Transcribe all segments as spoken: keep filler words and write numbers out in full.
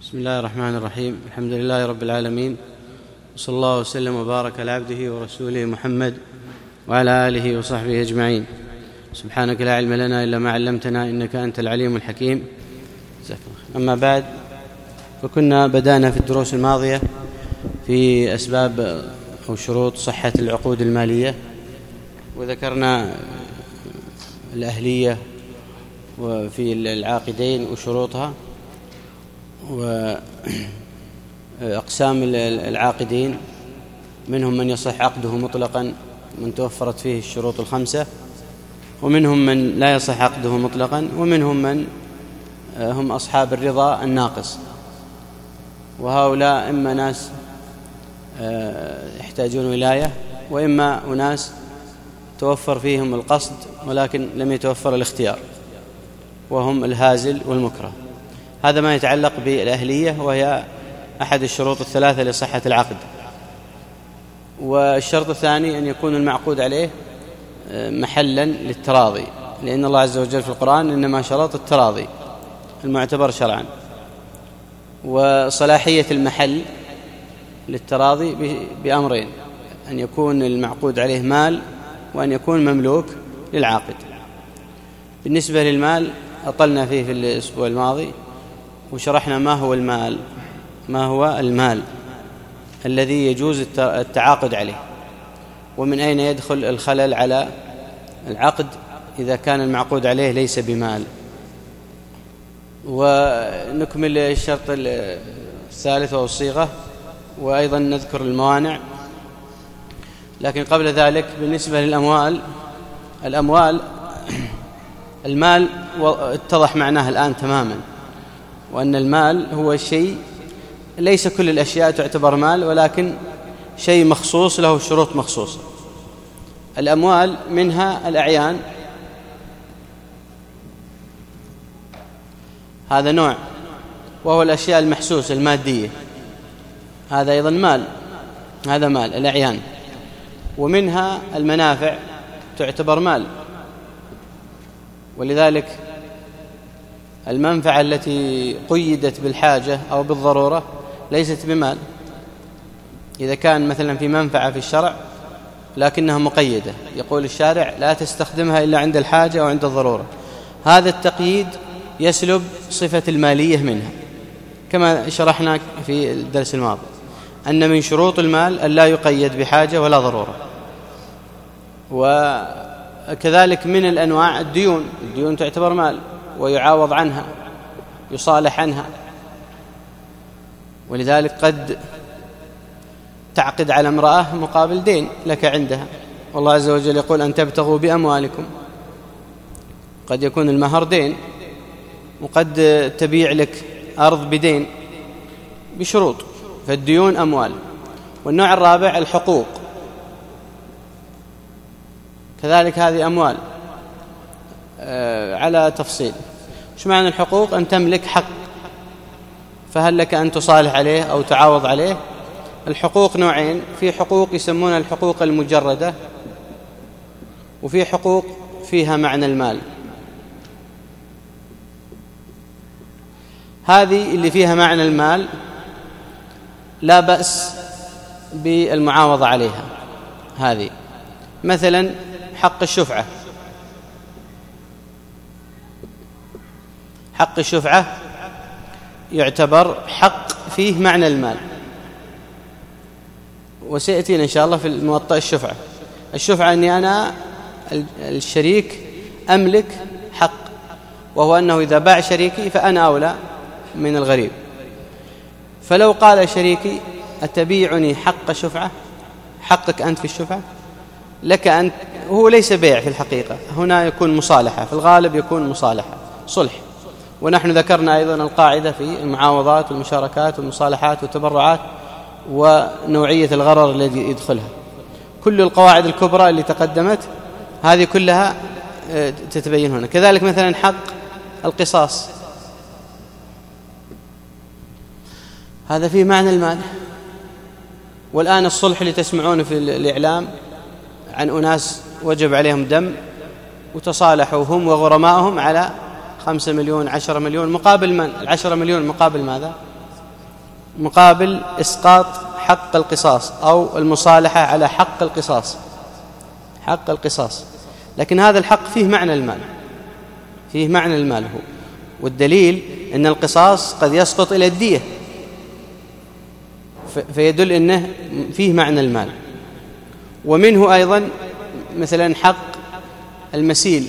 بسم الله الرحمن الرحيم. الحمد لله رب العالمين، وصلى الله وسلم وبارك على عبده ورسوله محمد وعلى آله وصحبه أجمعين. سبحانك لا علم لنا إلا ما علمتنا إنك أنت العليم الحكيم. أما بعد، فكنا بدأنا في الدروس الماضية في أسباب أو شروط صحة العقود المالية، وذكرنا الأهلية وفي العاقدين وشروطها وأقسام العاقدين. منهم من يصح عقده مطلقا من توفرت فيه الشروط الخمسة، ومنهم من لا يصح عقده مطلقا، ومنهم من هم أصحاب الرضا الناقص، وهؤلاء إما ناس يحتاجون ولاية، وإما أناس توفر فيهم القصد ولكن لم يتوفر الاختيار، وهم الهازل والمكره. هذا ما يتعلق بالأهلية، وهي أحد الشروط الثلاثة لصحة العقد. والشرط الثاني أن يكون المعقود عليه محلا للتراضي، لأن الله عز وجل في القرآن إنما شرط التراضي المعتبر شرعا. وصلاحية المحل للتراضي بأمرين: أن يكون المعقود عليه مال، وأن يكون مملوك للعاقد. بالنسبة للمال أطلنا فيه في الأسبوع الماضي وشرحنا ما هو المال ما هو المال الذي يجوز التعاقد عليه، ومن أين يدخل الخلل على العقد إذا كان المعقود عليه ليس بمال. ونكمل الشرط الثالث وهو الصيغة، وأيضا نذكر الموانع. لكن قبل ذلك بالنسبة للأموال الأموال المال اتضح معناه الآن تماما، وأن المال هو شيء ليس كل الأشياء تعتبر مال، ولكن شيء مخصوص له شروط مخصوصة. الأموال منها الأعيان، هذا نوع، وهو الأشياء المحسوسة المادية، هذا أيضا مال، هذا مال الأعيان. ومنها المنافع تعتبر مال، ولذلك المنفعة التي قيدت بالحاجة أو بالضرورة ليست بمال. إذا كان مثلا في منفعة في الشرع لكنها مقيدة، يقول الشارع لا تستخدمها إلا عند الحاجة أو عند الضرورة، هذا التقييد يسلب صفة المالية منها، كما شرحنا في الدرس الماضي أن من شروط المال أن لا يقيد بحاجة ولا ضرورة. وكذلك من الأنواع الديون، الديون تعتبر مال ويعاوض عنها، يصالح عنها. ولذلك قد تعقد على امرأة مقابل دين لك عندها، والله عز وجل يقول أن تبتغوا بأموالكم. قد يكون المهر دين، وقد تبيع لك أرض بدين بشروط، فالديون أموال. والنوع الرابع الحقوق، كذلك هذه أموال على تفصيل. شو معنى الحقوق؟ أن تملك حق، فهل لك أن تصالح عليه أو تعاوض عليه؟ الحقوق نوعين: في حقوق يسمونها الحقوق المجردة، وفي حقوق فيها معنى المال. هذه اللي فيها معنى المال لا بأس بالمعاوضة عليها. هذه مثلا حق الشفعة، حق الشفعة يعتبر حق فيه معنى المال، وسيأتينا إن شاء الله في الموطأ الشفعة. الشفعة أني أنا الشريك أملك حق، وهو أنه إذا باع شريكي فأنا أولى من الغريب. فلو قال شريكي أتبيعني حق شفعة، حقك أنت في الشفعة لك أنت، هو ليس بيع في الحقيقة، هنا يكون مصالحة، في الغالب يكون مصالحة صلح. ونحن ذكرنا أيضا القاعدة في المعاوضات والمشاركات والمصالحات والتبرعات ونوعية الغرر الذي يدخلها. كل القواعد الكبرى اللي تقدمت هذه كلها تتبين هنا. كذلك مثلا حق القصاص، هذا فيه معنى المال. والآن الصلح اللي تسمعونه في الإعلام عن أناس وجب عليهم دم وتصالحوا هم وغرمائهم على خمسة مليون عشرة مليون، مقابل من؟ العشرة مليون مقابل ماذا؟ مقابل إسقاط حق القصاص أو المصالحة على حق القصاص، حق القصاص، لكن هذا الحق فيه معنى المال، فيه معنى المال هو، والدليل أن القصاص قد يسقط إلى الدية، فيدل أنه فيه معنى المال. ومنه أيضا مثلا حق المسيل.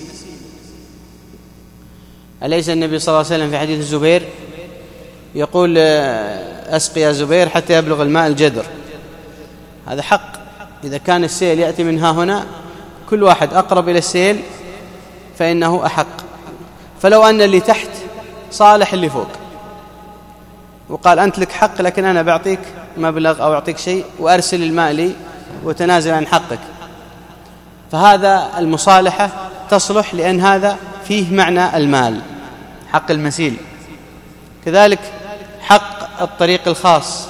أليس النبي صلى الله عليه وسلم في حديث الزبير يقول أسقي يا زبير حتى يبلغ الماء الجدر؟ هذا حق، إذا كان السيل يأتي من ها هنا كل واحد أقرب إلى السيل فإنه أحق. فلو أن اللي تحت صالح اللي فوق وقال أنت لك حق لكن أنا بعطيك مبلغ أو أعطيك شيء وأرسل الماء لي وتنازل عن حقك، فهذا المصالحة تصلح لأن هذا فيه معنى المال، حق المسيل. كذلك حق الطريق الخاص،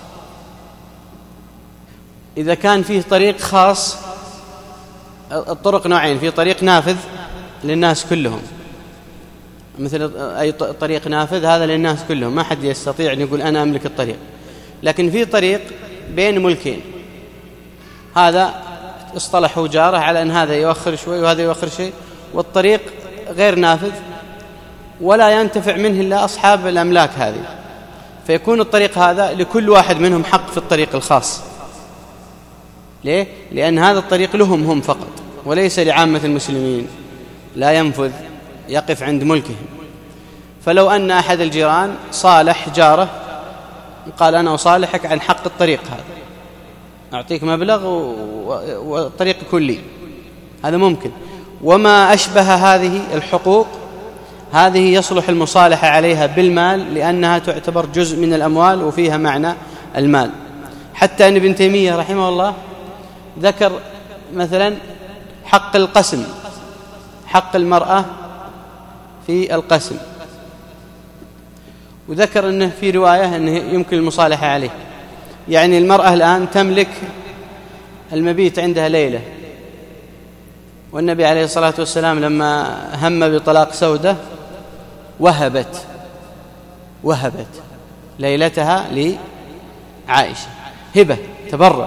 إذا كان فيه طريق خاص، الطرق نوعين، في طريق نافذ للناس كلهم، مثل أي طريق نافذ هذا للناس كلهم، ما حد يستطيع أن يقول أنا أملك الطريق، لكن في طريق بين ملكين، هذا اصطلحوا جاره على أن هذا يؤخر شوي وهذا يؤخر شيء، والطريق غير نافذ ولا ينتفع منه إلا أصحاب الأملاك هذه، فيكون الطريق هذا لكل واحد منهم حق في الطريق الخاص. ليه؟ لأن هذا الطريق لهم هم فقط وليس لعامة المسلمين، لا ينفذ، يقف عند ملكهم. فلو أن أحد الجيران صالح جاره قال أنا أصالحك عن حق الطريق هذا، أعطيك مبلغ والطريق كلي، هذا ممكن. وما أشبه هذه الحقوق هذه يصلح المصالحة عليها بالمال لأنها تعتبر جزء من الأموال وفيها معنى المال. حتى أن ابن تيمية رحمه الله ذكر مثلا حق القسم، حق المرأة في القسم، وذكر أنه في رواية أنه يمكن المصالحة عليه. يعني المرأة الآن تملك المبيت عندها ليلة، والنبي عليه الصلاة والسلام لما هم بطلاق سودة وهبت وهبت ليلتها لعائشة، هبة تبرع.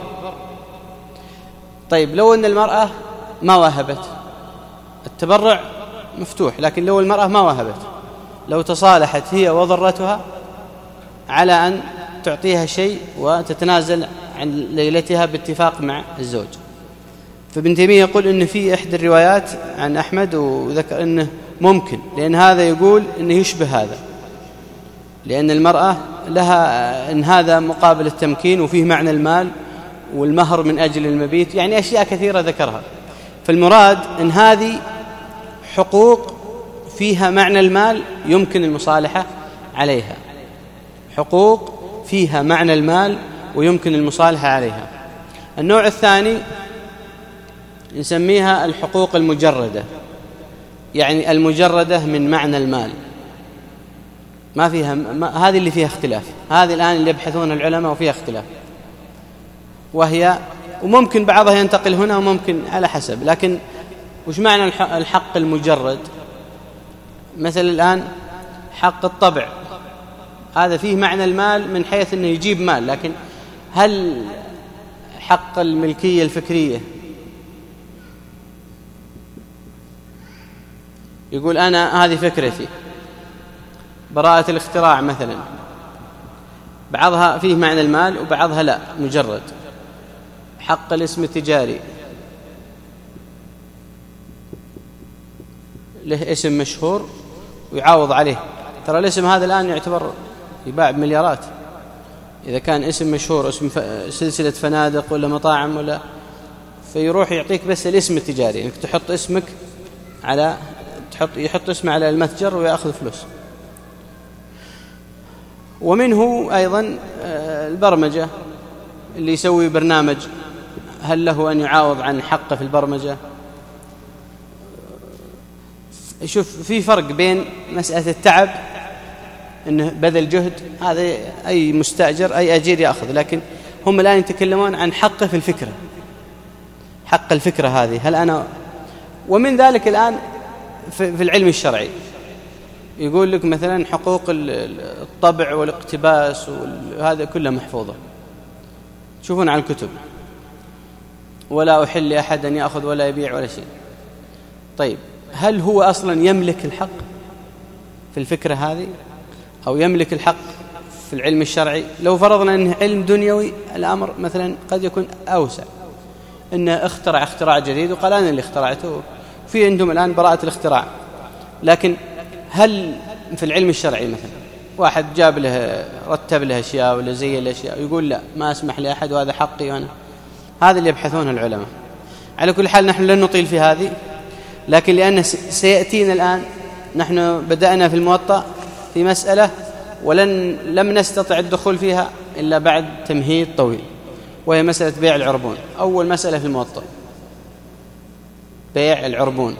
طيب لو أن المرأة ما وهبت، التبرع مفتوح، لكن لو المرأة ما وهبت، لو تصالحت هي وضرتها على أن تعطيها شيء وتتنازل عن ليلتها باتفاق مع الزوج، فابن تيمية يقول إن في إحدى الروايات عن أحمد وذكر إنه ممكن، لأن هذا يقول إنه يشبه هذا، لأن المرأة لها إن هذا مقابل التمكين وفيه معنى المال والمهر من أجل المبيت، يعني أشياء كثيرة ذكرها. فالمراد إن هذه حقوق فيها معنى المال يمكن المصالحة عليها، حقوق فيها معنى المال ويمكن المصالحة عليها. النوع الثاني نسميها الحقوق المجردة، يعني المجردة من معنى المال، ما فيها ما هذه اللي فيها اختلاف، هذه الآن اللي يبحثون العلماء وفيها اختلاف، وهي وممكن بعضها ينتقل هنا وممكن على حسب. لكن وش معنى الحق المجرد؟ مثل الآن حق الطبع، هذا فيه معنى المال من حيث أنه يجيب مال، لكن هل حق الملكية الفكرية يقول أنا هذه فكرتي، براءة الاختراع مثلا، بعضها فيه معنى المال وبعضها لا مجرد. حق الاسم التجاري، له اسم مشهور ويعاوض عليه، ترى الاسم هذا الآن يعتبر يباع بمليارات، إذا كان اسم مشهور، اسم سلسلة فنادق ولا مطاعم ولا، فيروح يعطيك بس الاسم التجاري، إنك تحط اسمك على تحط يحط اسمه على المتجر ويأخذ فلوس. ومنه أيضا البرمجة، اللي يسوي برنامج هل له أن يعاوض عن حقه في البرمجة؟ شوف في فرق بين مسألة التعب إنه بذل جهد، هذا أي مستأجر أي أجير يأخذ، لكن هم الآن يتكلمون عن حقه في الفكرة، حق الفكرة هذه هل أنا. ومن ذلك الآن في العلم الشرعي يقول لك مثلا حقوق الطبع والاقتباس وهذا كله محفوظة، تشوفون على الكتب، ولا أحل لأحد أن يأخذ ولا يبيع ولا شيء. طيب هل هو أصلا يملك الحق في الفكرة هذه أو يملك الحق في العلم الشرعي؟ لو فرضنا أنه علم دنيوي الأمر مثلا قد يكون أوسع، أنه اخترع اختراع جديد وقال أنا اللي اخترعته، في عندهم الآن براءة الاختراع. لكن هل في العلم الشرعي مثلا واحد جاب له رتب له أشياء ولا زي الأشياء يقول لا ما أسمح لأحد وهذا حقي وأنا؟ هذا اللي يبحثونه العلماء. على كل حال نحن لن نطيل في هذه، لكن لأن سيأتينا الآن، نحن بدأنا في الموطأ في مسألة ولن لم نستطع الدخول فيها إلا بعد تمهيد طويل، وهي مسألة بيع العربون. أول مسألة في الموطأ بيع العربون.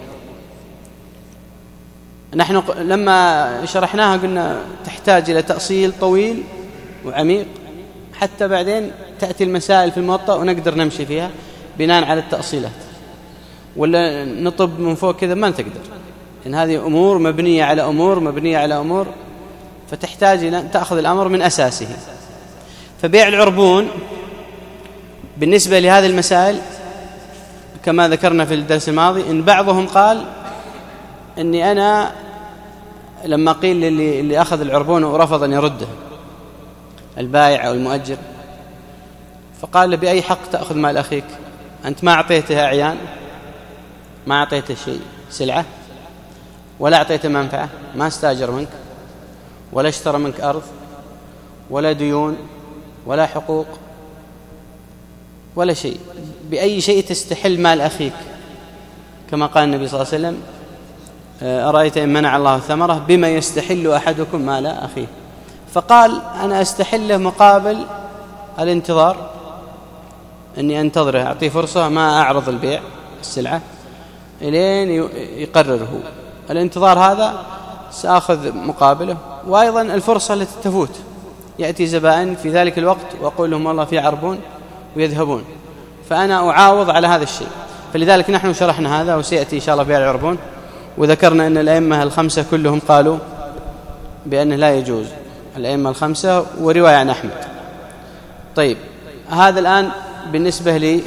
نحن لما شرحناها قلنا تحتاج إلى تأصيل طويل وعميق حتى بعدين تأتي المسائل في الموطأ ونقدر نمشي فيها بناء على التأصيلات، ولا نطب من فوق كذا ما نقدر، إن هذه أمور مبنية على أمور مبنية على أمور، فتحتاج إلى أن تأخذ الأمر من أساسه. فبيع العربون بالنسبة لهذه المسائل كما ذكرنا في الدرس الماضي، إن بعضهم قال إني أنا لما قيل للي اللي أخذ العربون ورفض أن يرده البائع أو المؤجر، فقال له بأي حق تأخذ مال أخيك؟ أنت ما أعطيته أعيان، ما أعطيته شيء سلعة، ولا أعطيته منفعة، ما استاجر منك ولا اشترى منك أرض ولا ديون ولا حقوق ولا شيء، بأي شيء تستحل مال أخيك؟ كما قال النبي صلى الله عليه وسلم أرأيت إن منع الله ثمرة بما يستحل أحدكم مال أخيه؟ فقال أنا أستحله مقابل الانتظار، أني أنتظره، أعطيه فرصة، ما أعرض البيع السلعة إلين يقرره. الانتظار هذا سأخذ مقابله، وأيضا الفرصة التي تفوت، يأتي زبائن في ذلك الوقت وأقول لهم والله في عربون ويذهبون، فأنا أعاوض على هذا الشيء. فلذلك نحن شرحنا هذا، وسيأتي إن شاء الله بيع العربون، وذكرنا أن الأئمة الخمسة كلهم قالوا بأنه لا يجوز، الأئمة الخمسة ورواية عن أحمد. طيب هذا الآن بالنسبة لي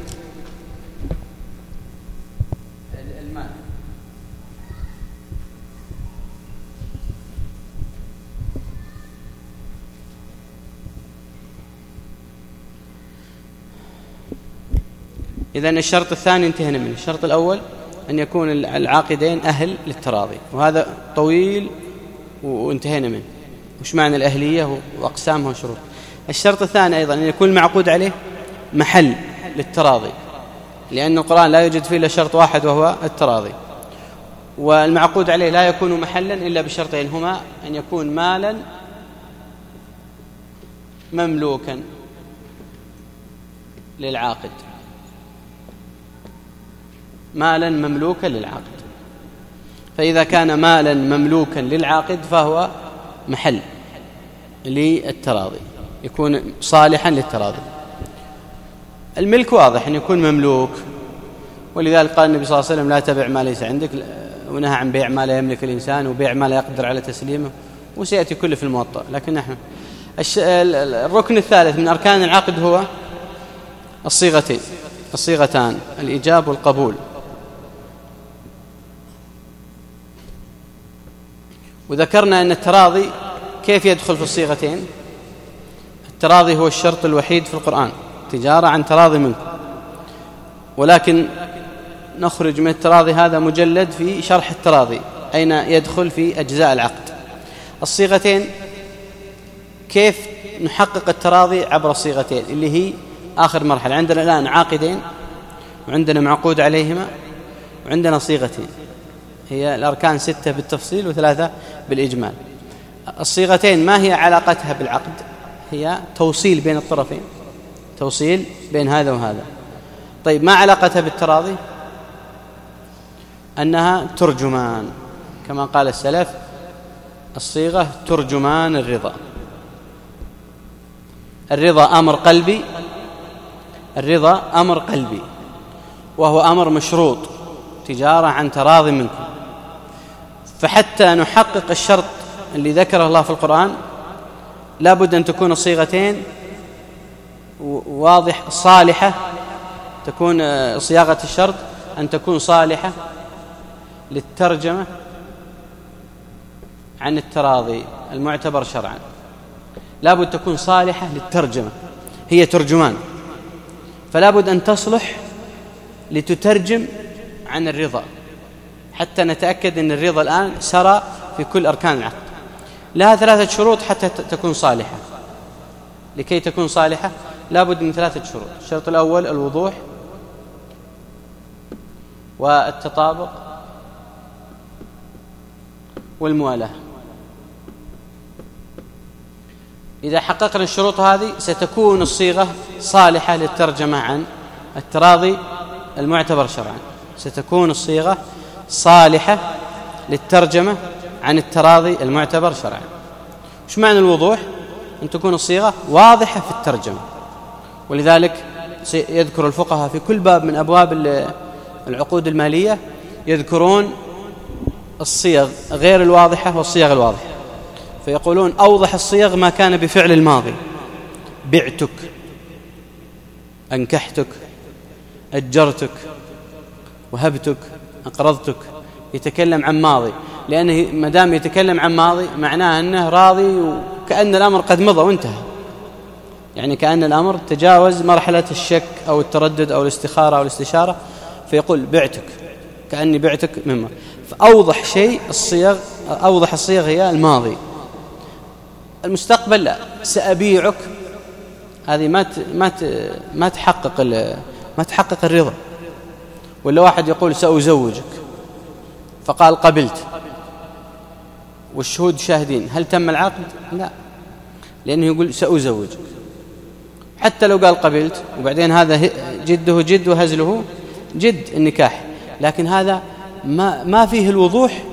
المال. إذن الشرط الثاني انتهينا منه. الشرط الأول أن يكون العاقدين أهل للتراضي، وهذا طويل وانتهينا منه، وش معنى الأهلية وأقسامها وشروط. الشرط الثاني أيضا أن يكون المعقود عليه محل للتراضي، لأن القرآن لا يوجد فيه إلا شرط واحد وهو التراضي، والمعقود عليه لا يكون محلا إلا بشرطين هما أن يكون مالا مملوكا للعاقد، مالا مملوكا للعاقد. فإذا كان مالا مملوكا للعاقد فهو محل للتراضي، يكون صالحا للتراضي. الملك واضح أن يكون مملوك، ولذلك قال النبي صلى الله عليه وسلم لا تبع ما ليس عندك، ونهى عن بيع ما لا يملك الإنسان وبيع ما لا يقدر على تسليمه، وسيأتي كله في الموطأ. لكن نحن الركن الثالث من أركان العقد هو الصيغتين الصيغتان الإيجاب والقبول. وذكرنا أن التراضي كيف يدخل في الصيغتين. التراضي هو الشرط الوحيد في القرآن، تجارة عن تراضي منكم، ولكن نخرج من التراضي هذا مجلد في شرح التراضي أين يدخل في أجزاء العقد. الصيغتين كيف نحقق التراضي عبر الصيغتين اللي هي آخر مرحلة. عندنا الآن عاقدين، وعندنا معقود عليهما، وعندنا صيغتين، هي الأركان ستة بالتفصيل وثلاثة بالإجمال. الصيغتين ما هي علاقتها بالعقد؟ هي توصيل بين الطرفين، توصيل بين هذا وهذا. طيب ما علاقتها بالتراضي؟ أنها ترجمان، كما قال السلف الصيغة ترجمان الرضا. الرضا أمر قلبي، الرضا أمر قلبي، وهو أمر مشروط، تجارة عن تراضي منكم. فحتى نحقق الشرط اللي ذكره الله في القرآن لا بد أن تكون الصيغتين واضح صالحة، تكون صياغة الشرط أن تكون صالحة للترجمة عن التراضي المعتبر شرعا. لا بد تكون صالحة للترجمة، هي ترجمان، فلا بد أن تصلح لتترجم عن الرضا، حتى نتأكد أن الرضا الآن سرى في كل أركان العقد. لها ثلاثة شروط حتى تكون صالحة. لكي تكون صالحة لا بد من ثلاثة شروط. الشرط الأول الوضوح والتطابق والموالاة. إذا حققنا الشروط هذه ستكون الصيغة صالحة للترجمة عن التراضي المعتبر شرعا، ستكون الصيغة صالحة للترجمة عن التراضي المعتبر شرعا. وش معنى الوضوح؟ أن تكون الصيغة واضحة في الترجمة. ولذلك يذكر الفقهاء في كل باب من أبواب العقود المالية يذكرون الصيغ غير الواضحة والصيغ الواضحة، فيقولون أوضح الصيغ ما كان بفعل الماضي: بعتك، أنكحتك، أجرتك، وهبتك، أقرضتك. يتكلم عن ماضي، لأنه مدام يتكلم عن ماضي معناه أنه راضي وكأن الأمر قد مضى وانتهى، يعني كأن الأمر تجاوز مرحلة الشك أو التردد أو الاستخارة أو الاستشارة، فيقول بعتك، كأني بعتك مما. فأوضح شيء الصيغ، أوضح الصيغ هي الماضي. المستقبل لا، سأبيعك، هذه ما ما ما تحقق ما تحقق الرضا. ولا واحد يقول سأزوجك فقال قبلت والشهود شاهدين، هل تم العقد؟ لا، لأنه يقول سأزوجك. حتى لو قال قبلت وبعدين هذا جده جد وهزله جد النكاح، لكن هذا ما ما فيه الوضوح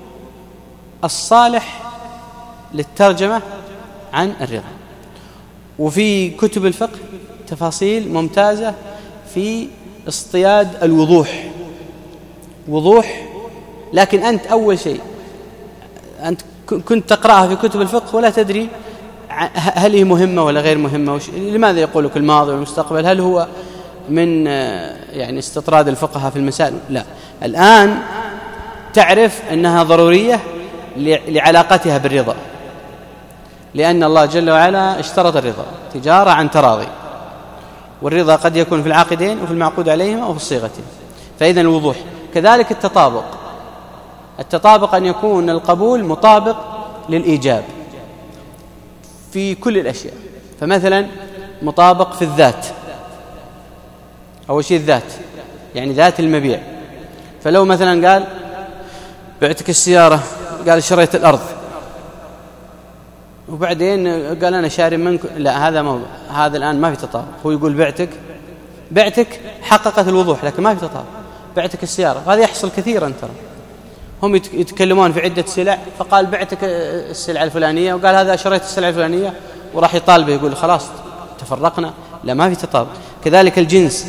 الصالح للترجمة عن الرضا. وفي كتب الفقه تفاصيل ممتازة في اصطياد الوضوح، وضوح. لكن أنت أول شيء أنت كنت تقرأها في كتب الفقه ولا تدري هل هي مهمة ولا غير مهمة، وش لماذا يقول لك الماضي والمستقبل، هل هو من يعني استطراد الفقهاء في المسائل؟ لا، الآن تعرف أنها ضرورية لعلاقتها بالرضا، لأن الله جل وعلا اشترط الرضا تجارة عن تراضي، والرضا قد يكون في العاقدين وفي المعقود عليهما وفي الصيغتين. فإذن الوضوح. كذلك التطابق، التطابق أن يكون القبول مطابق للإيجاب في كل الأشياء. فمثلا مطابق في الذات، أول شيء الذات يعني ذات المبيع. فلو مثلا قال بعتك السيارة، قال شريت الأرض، وبعدين قال أنا شاري منك، لا، هذا موضوع، هذا الآن ما في تطابق. هو يقول بعتك، بعتك حققت الوضوح لكن ما في تطابق. بعتك السيارة، هذا يحصل كثيرا ترى، هم يتكلمون في عدة سلع، فقال بعتك السلعة الفلانية، وقال هذا شريت السلعة الفلانية، وراح يطالبه يقول خلاص تفرقنا، لا، ما في تطابق. كذلك الجنس،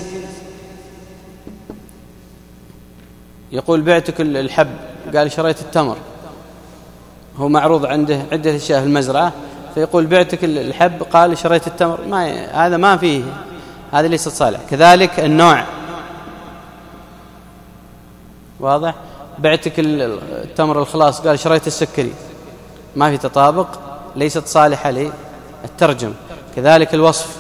يقول بعتك الحب، قال شريت التمر، هو معروض عنده عدة أشياء في المزرعة، فيقول بعتك الحب، قال شريت التمر، ما هذا ما فيه، هذا ليس صالح. كذلك النوع، واضح؟ بعتك التمر الخلاص، قال شريت السكري، ما في تطابق، ليست صالحة للترجمة. كذلك الوصف،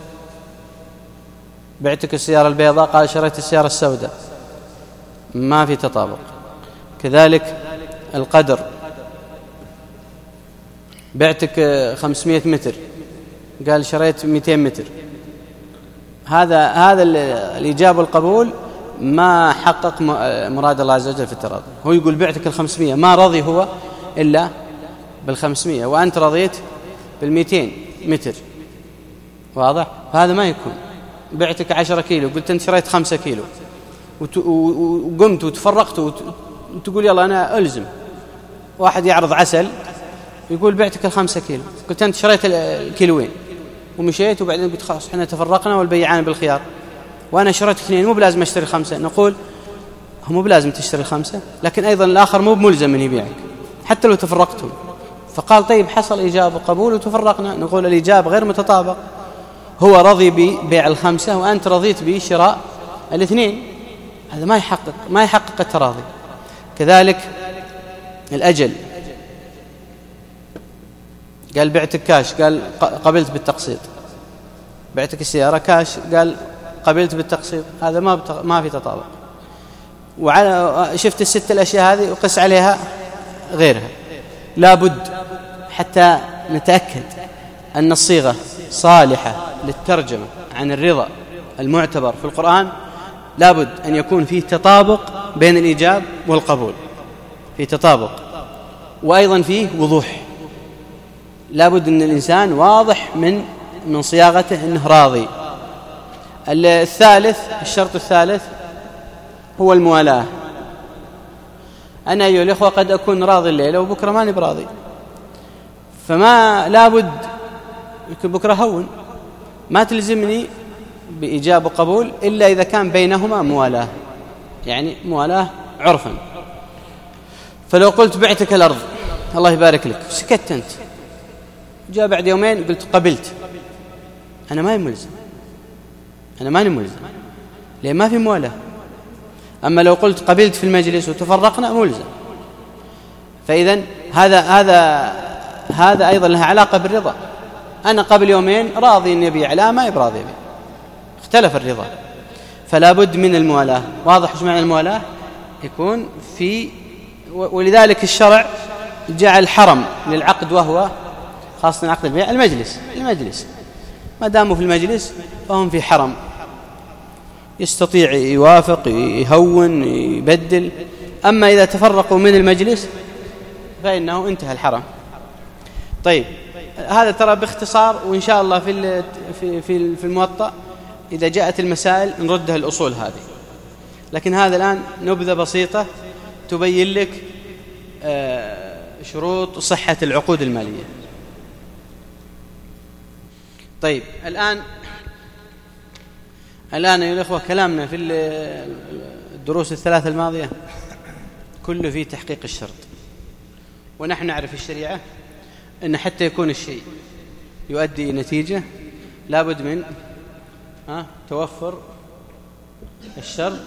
بعتك السيارة البيضاء، قال شريت السيارة السوداء، ما في تطابق. كذلك القدر، بعتك خمسمائة متر، قال شريت مئتين متر. هذا هذا الإجابة والقبول ما حقق مراد الله عز وجل في التراضي. هو يقول بعتك الخمسمائة، ما رضي هو إلا بالخمسمائة، وأنت رضيت بالمئتين متر، واضح؟ فهذا ما يكون. بعتك عشرة كيلو، قلت أنت شريت خمسة كيلو، وقمت وتفرقت وتقول يلا أنا ألزم. واحد يعرض عسل، يقول بعتك الخمسة كيلو، قلت أنت شريت الكيلوين، ومشيت، وبعدين قلت خلاص احنا تفرقنا والبيعان بالخيار، وأنا شريت اثنين، مو بلازم أشتري خمسة. نقول هو مو بلازم تشتري الخمسة، لكن أيضا الآخر مو بملزم من يبيعك حتى لو تفرقتم. فقال طيب حصل إيجاب وقبول وتفرقنا، نقول الإيجاب غير متطابق، هو رضي ببيع الخمسة وأنت رضيت بشراء الاثنين، هذا ما يحقق ما يحقق التراضي. كذلك الأجل، قال بعتك كاش، قال قبلت بالتقسيط، بعتك السيارة كاش، قال قبلت بالتقسيط، هذا ما بتق... ما في تطابق. وعلى شفت الست الأشياء هذه وقس عليها غيرها. لابد حتى نتأكد أن الصيغة صالحة للترجمة عن الرضا المعتبر في القرآن، لابد أن يكون فيه تطابق بين الإيجاب والقبول، في تطابق، وأيضا فيه وضوح. لابد أن الإنسان واضح من من صياغته أنه راضي. الثالث، الشرط الثالث هو الموالاة. أنا أيها الإخوة قد أكون راضي الليلة وبكرة ماني براضي، فما لابد بكرة هون، ما تلزمني بإيجاب وقبول إلا إذا كان بينهما موالاة، يعني موالاة عرفا. فلو قلت بعتك الأرض الله يبارك لك، سكت أنت، جاء بعد يومين قلت قبلت، أنا ما ملزم، أنا ماني ملزم لأن ما في موالاة. أما لو قلت قبلت في المجلس وتفرقنا ملزم. فإذن هذا هذا هذا أيضا لها علاقة بالرضا. أنا قبل يومين راضي أن يبيع، لا ما يبراضي يبيع، اختلف الرضا. فلا بد من الموالاة. واضح ايش معنى الموالاة؟ يكون في، ولذلك الشرع جعل حرم للعقد، وهو خاصة عقد البيع المجلس. المجلس ما داموا في المجلس فهم في حرم، يستطيع يوافق، يهون، يبدل. أما إذا تفرقوا من المجلس فإنه انتهى الحرم. طيب هذا ترى باختصار، وإن شاء الله في في في في الموطأ إذا جاءت المسائل نردها الأصول هذه. لكن هذا الآن نبذة بسيطة تبين لك شروط صحة العقود المالية. طيب الآن الآن يا الأخوة كلامنا في الدروس الثلاثة الماضية كله في تحقيق الشرط. ونحن نعرف الشريعة أن حتى يكون الشيء يؤدي نتيجة لابد من ها توفر الشرط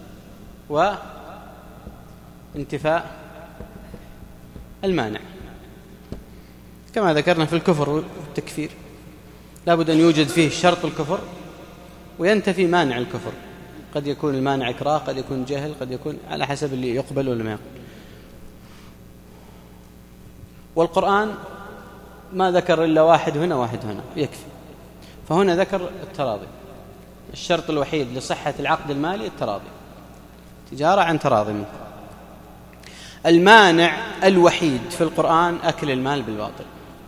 وانتفاء المانع، كما ذكرنا في الكفر والتكفير، لابد أن يوجد فيه شرط الكفر وينتفي مانع الكفر. قد يكون المانع إكراه، قد يكون جهل، قد يكون على حسب اللي يقبل ولا ما يقبل. والقرآن ما ذكر إلا واحد هنا واحد هنا يكفي. فهنا ذكر التراضي، الشرط الوحيد لصحة العقد المالي التراضي، تجارة عن تراضي منه. المانع الوحيد في القرآن أكل المال بالباطل.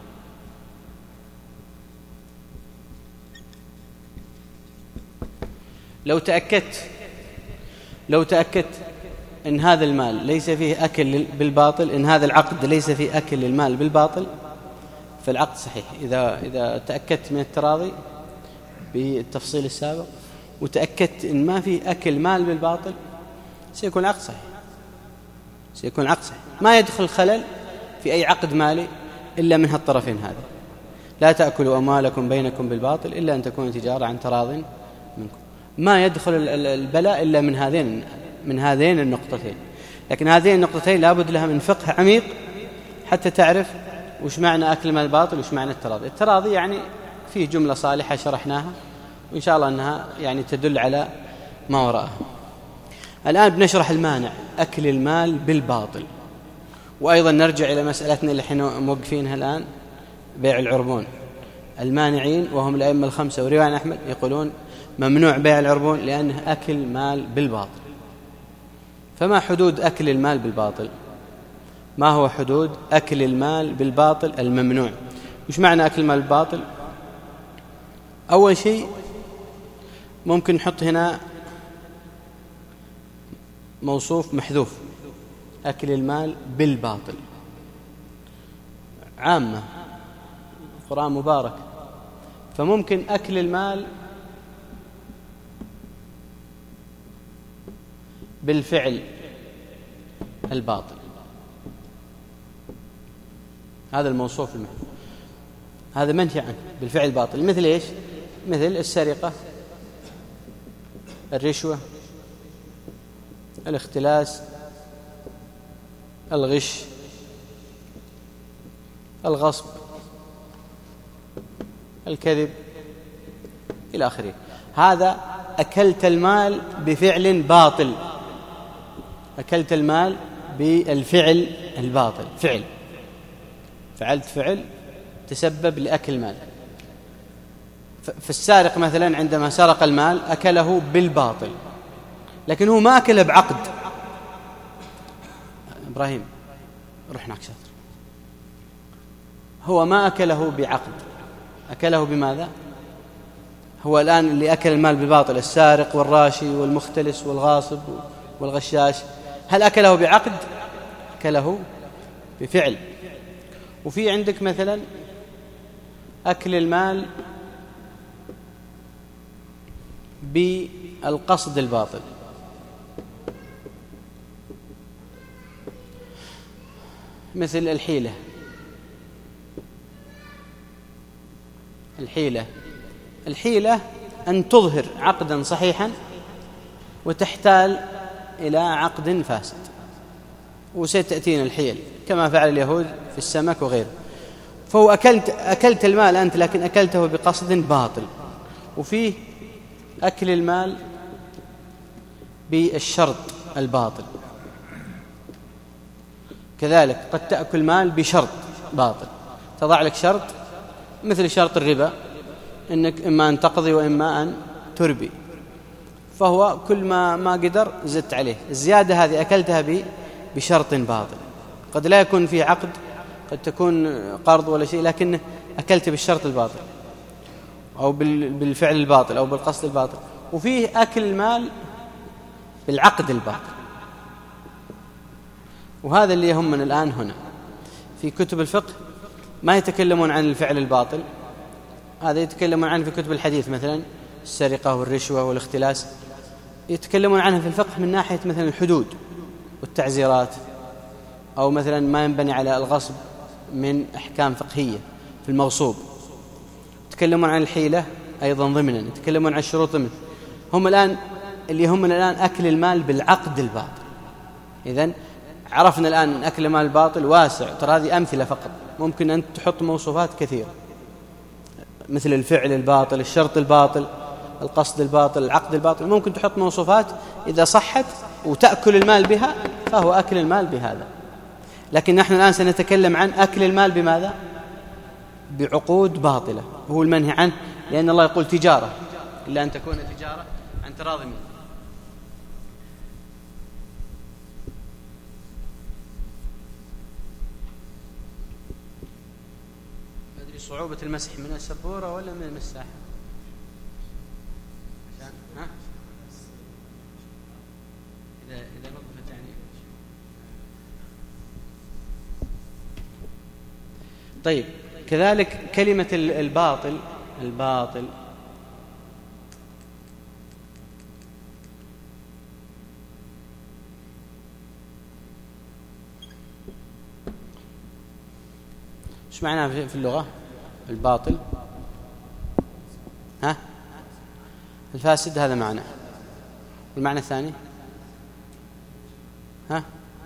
لو تأكدت لو تأكدت إن هذا المال ليس فيه أكل بالباطل، إن هذا العقد ليس فيه أكل المال بالباطل، فالعقد صحيح. إذا إذا تأكدت من التراضي بالتفصيل السابق وتأكدت إن ما فيه أكل مال بالباطل، سيكون العقد صحيح، سيكون العقد صحيح. ما يدخل خلل في أي عقد مالي إلا من هالطرفين هذا. لا تأكلوا أموالكم بينكم بالباطل إلا أن تكون تجارة عن تراض منكم. ما يدخل البلاء إلا من هذين من هذين النقطتين. لكن هذين النقطتين لابد لها من فقه عميق حتى تعرف وش معنى أكل مال الباطل وش معنى التراضي. التراضي يعني فيه جملة صالحة شرحناها، وإن شاء الله أنها يعني تدل على ما وراءها. الآن بنشرح المانع، أكل المال بالباطل. وأيضا نرجع إلى مسألتنا اللي احنا موقفينها الآن، بيع العربون. المانعين وهم الأئمة الخمسة ورواية عن أحمد يقولون ممنوع بيع العربون لأنه أكل مال بالباطل. فما حدود أكل المال بالباطل؟ ما هو حدود أكل المال بالباطل الممنوع؟ وش معنى أكل المال بالباطل؟ أول شيء ممكن نحط هنا موصوف محذوف، أكل المال بالباطل عامة، القرآن مبارك، فممكن أكل المال بالفعل الباطل، هذا الموصوف المحذوف، هذا منهي عنه بالفعل الباطل. مثل إيش؟ مثل السرقة، الرشوة، الاختلاس، الغش، الغصب، الكذب إلى آخره. هذا أكلت المال بفعل باطل، أكلت المال بالفعل الباطل، فعل فعلت فعل تسبب لأكل المال. فالسارق مثلا عندما سرق المال أكله بالباطل، لكن هو ما أكله بعقد. إبراهيم روح هناك شاطر. هو ما أكله بعقد، أكله بماذا؟ هو الآن اللي أكل المال بالباطل السارق والراشي والمختلس والغاصب والغشاش، هل أكله بعقد؟ أكله بفعل. وفي عندك مثلا أكل المال بالقصد الباطل، مثل الحيلة. الحيلة الحيلة أن تظهر عقدا صحيحا وتحتال إلى عقد فاسد، وستأتينا الحيل كما فعل اليهود في السمك وغيره. فهو أكلت, أكلت المال أنت، لكن أكلته بقصد باطل. وفيه أكل المال بالشرط الباطل، كذلك قد تأكل مال بشرط باطل، تضع لك شرط مثل شرط الربا، إنك إما أن تقضي وإما أن تربي، فهو كل ما ما قدر زدت عليه. الزيادة هذه أكلتها بشرط باطل، قد لا يكون في عقد، قد تكون قرض ولا شيء، لكن أكلت بالشرط الباطل أو بالفعل الباطل أو بالقصد الباطل. وفيه أكل المال بالعقد الباطل، وهذا اللي يهمنا الآن هنا. في كتب الفقه ما يتكلمون عن الفعل الباطل، هذا يتكلمون عنه في كتب الحديث، مثلا السرقة والرشوة والاختلاس، يتكلمون عنها في الفقه من ناحية مثلا الحدود والتعزيرات، أو مثلا ما ينبني على الغصب من أحكام فقهية في المغصوب. يتكلمون عن الحيلة أيضا ضمنا، يتكلمون عن الشروط ضمن. هم الآن اللي يهمنا الآن أكل المال بالعقد الباطل. إذن عرفنا الآن أن أكل المال الباطل واسع، ترى هذه أمثلة فقط، ممكن أن تحط موصوفات كثيرة مثل الفعل الباطل، الشرط الباطل، القصد الباطل، العقد الباطل، ممكن تحط موصوفات إذا صحت وتأكل المال بها فهو أكل المال بهذا. لكن نحن الآن سنتكلم عن أكل المال بماذا؟ بعقود باطلة، وهو المنهي عنه، لأن الله يقول تجارة إلا أن تكون تجارة عن تراض منكم. أدري صعوبة المسح من السبورة ولا من المساحة؟ ها؟ إذا إذا نظفت يعني. طيب، كذلك كلمة الباطل الباطل ايش معناها في اللغة الباطل؟ ها؟ الفاسد، هذا معنى. والمعنى الثاني ها؟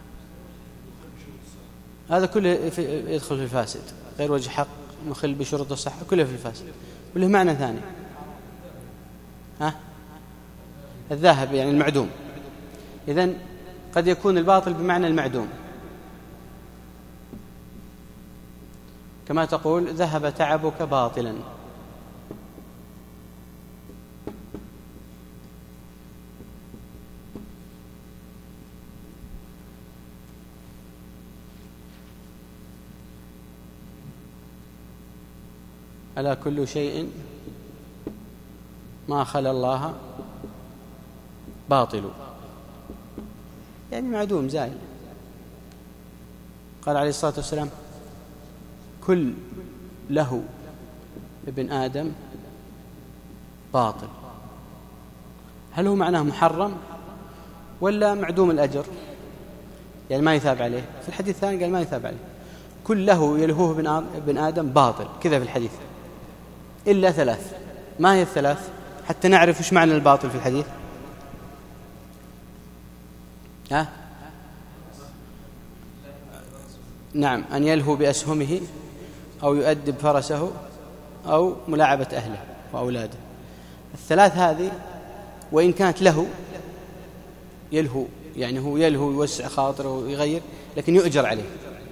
هذا كله يدخل في الفاسد، غير وجه حق، مخل بشروط الصحة، كله في الفاسد، وله معنى ثاني. ها؟ الذاهب يعني المعدوم. إذن قد يكون الباطل بمعنى المعدوم، كما تقول ذهب تعبك باطلا. ألا كل شيء ما خلا الله باطل، يعني معدوم زائل. قال عليه الصلاة والسلام كل له ابن آدم باطل. هل هو معناه محرم ولا معدوم الأجر يعني ما يثاب عليه؟ في الحديث الثاني قال ما يثاب عليه. كل له يلهوه بن آدم باطل كذا في الحديث إلا ثلاث. ما هي الثلاث حتى نعرف إيش معنى الباطل في الحديث؟ ها؟ نعم، أن يلهو بأسهمه أو يؤدب فرسه أو ملاعبة أهله وأولاده. الثلاث هذه وإن كانت له يلهو يعني هو يلهو يوسع خاطره ويغير، لكن يؤجر عليه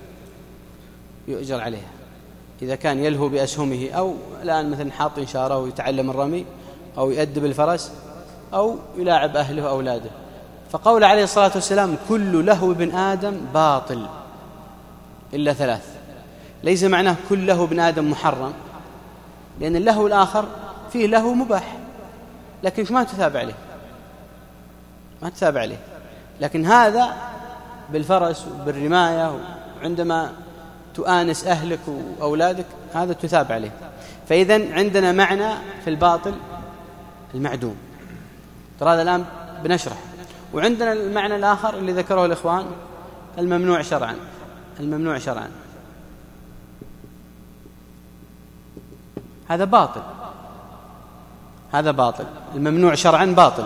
يؤجر عليها. إذا كان يلهو بأسهمه أو الآن مثلا حاط إنشاره ويتعلم الرمي أو يؤدب الفرس أو يلاعب أهله وأولاده. فقول عليه الصلاة والسلام كل لهو ابن آدم باطل إلا ثلاث، ليس معناه كل لهو ابن آدم محرم، لأن اللهو الآخر فيه لهو مباح لكن ما تثاب عليه ما تثاب عليه لكن هذا بالفرس وبالرماية وعندما تؤانس أهلك وأولادك هذا تثاب عليه. فإذن عندنا معنى في الباطل المعدوم، ترى هذا الآن بنشرح. وعندنا المعنى الآخر اللي ذكره الإخوان الممنوع شرعا. الممنوع شرعا هذا باطل، هذا باطل. الممنوع شرعا باطل،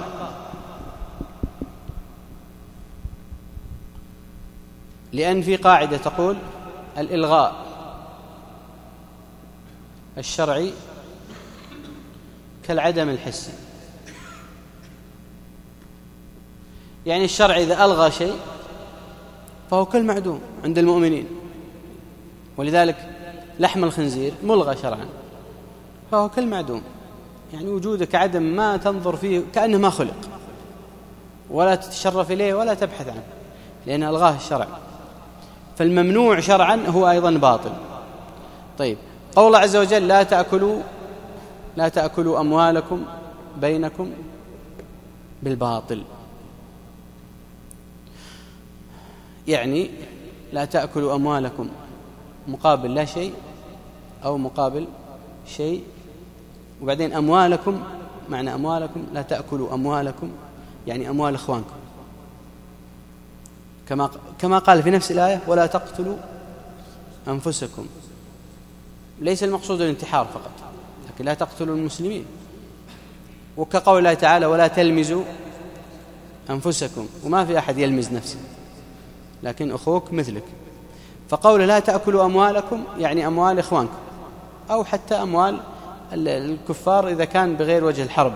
لأن في قاعدة تقول الإلغاء الشرعي كالعدم الحسي. يعني الشرع إذا ألغى شيء فهو كالمعدوم عند المؤمنين، ولذلك لحم الخنزير ملغى شرعا فهو كالمعدوم، يعني وجودك عدم، ما تنظر فيه كأنه ما خلق ولا تتشرف إليه ولا تبحث عنه لأن ألغاه الشرع. فالممنوع شرعا هو أيضا باطل. طيب، قول الله عز وجل لا تأكلوا لا تأكلوا أموالكم بينكم بالباطل، يعني لا تأكلوا أموالكم مقابل لا شيء أو مقابل شيء، وبعدين أموالكم معنى أموالكم لا تأكلوا أموالكم يعني أموال إخوانكم، كما كما قال في نفس الآية ولا تقتلوا أنفسكم. ليس المقصود الانتحار فقط، لكن لا تقتلوا المسلمين. وكقول الله تعالى ولا تلمزوا أنفسكم، وما في أحد يلمز نفسه لكن أخوك مثلك. فقول لا تأكلوا أموالكم يعني أموال إخوانكم أو حتى أموال الكفار إذا كان بغير وجه الحرب.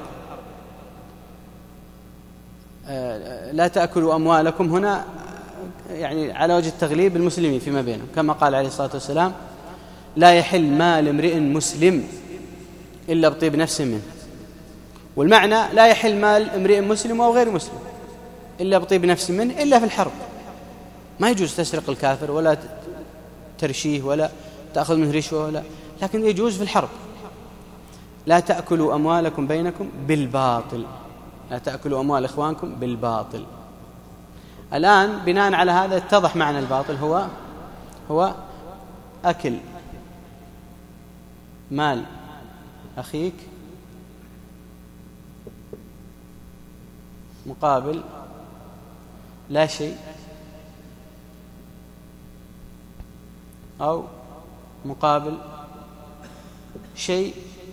لا تأكلوا أموالكم هنا يعني على وجه التغليب المسلمين فيما بينهم، كما قال عليه الصلاة والسلام لا يحل مال امرئ مسلم إلا بطيب نفس منه. والمعنى لا يحل مال امرئ مسلم أو غير مسلم إلا بطيب نفس منه إلا في الحرب. ما يجوز تسرق الكافر ولا ترشيه ولا تأخذ منه رشوة ولا، لكن يجوز في الحرب. لا تأكلوا أموالكم بينكم بالباطل، لا تأكلوا أموال إخوانكم بالباطل. الآن بناء على هذا اتضح معنى الباطل هو هو أكل مال أخيك مقابل لا شيء أو مقابل شيء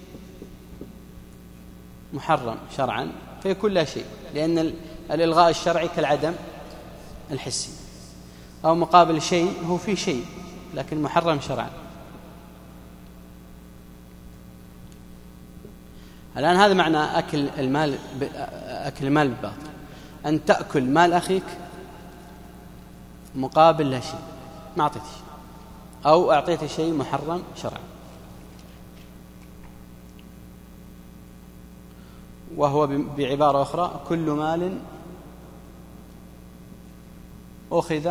محرم شرعا، فيكون لا شيء، لأن الإلغاء الشرعي كالعدم الحسي، أو مقابل شيء هو في شيء لكن محرم شرعا. الآن هذا معنى أكل المال أكل المال بالباطل، أن تأكل مال أخيك مقابل لا شيء، ما أعطيته أو أعطيته شيء محرم شرعا. وهو بعبارة أخرى كل مال أخذ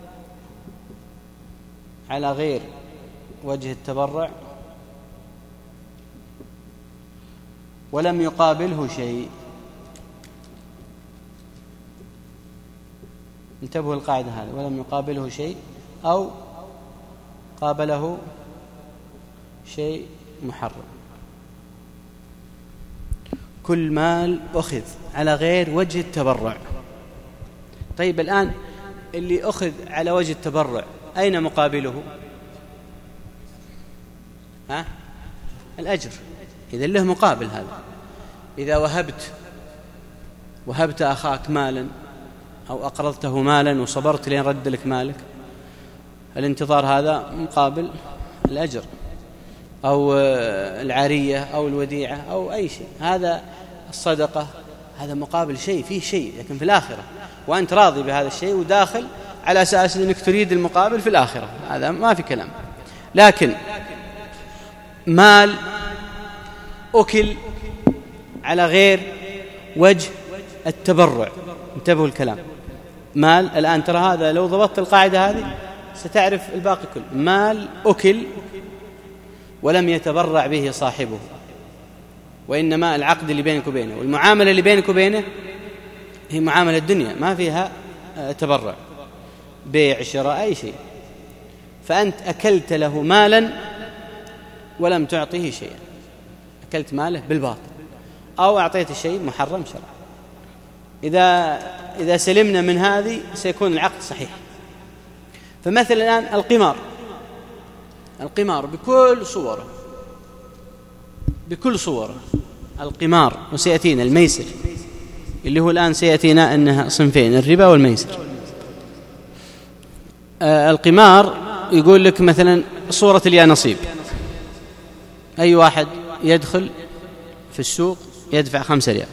على غير وجه التبرع ولم يقابله شيء. انتبهوا القاعدة هذه، ولم يقابله شيء أو قابله شيء محرم. كل مال أخذ على غير وجه التبرع طيب الآن اللي أخذ على وجه التبرع أين مقابله؟ ها؟ الأجر. إذن له مقابل هذا. إذا وهبت وهبت أخاك مالا أو أقرضته مالا وصبرت لين رد لك مالك، الانتظار هذا مقابل الأجر أو العارية أو الوديعة أو أي شيء، هذا الصدقة، هذا مقابل شيء فيه شيء لكن في الآخرة، وأنت راضي بهذا الشيء وداخل على أساس أنك تريد المقابل في الآخرة، هذا ما في كلام. لكن مال أكل على غير وجه التبرع، انتبهوا الكلام، مال الآن ترى هذا لو ضبطت القاعدة هذه ستعرف الباقي كله، مال أكل ولم يتبرع به صاحبه، وإنما العقد اللي بينك وبينه والمعاملة اللي بينك وبينه هي معاملة الدنيا ما فيها تبرع، بيع شراء أي شيء، فأنت أكلت له مالا ولم تعطيه شيئا، أكلت ماله بالباطل أو أعطيت شيء محرم شرعا. إذا إذا سلمنا من هذه سيكون العقد صحيح. فمثلا الآن القمار، القمار بكل صوره بكل صوره القمار، وسيأتينا الميسر اللي هو الآن سيأتينا أنها صنفين، الربا والميسر. آه القمار يقول لك مثلا صورة اليانصيب، أي واحد يدخل في السوق يدفع خمسة ريال،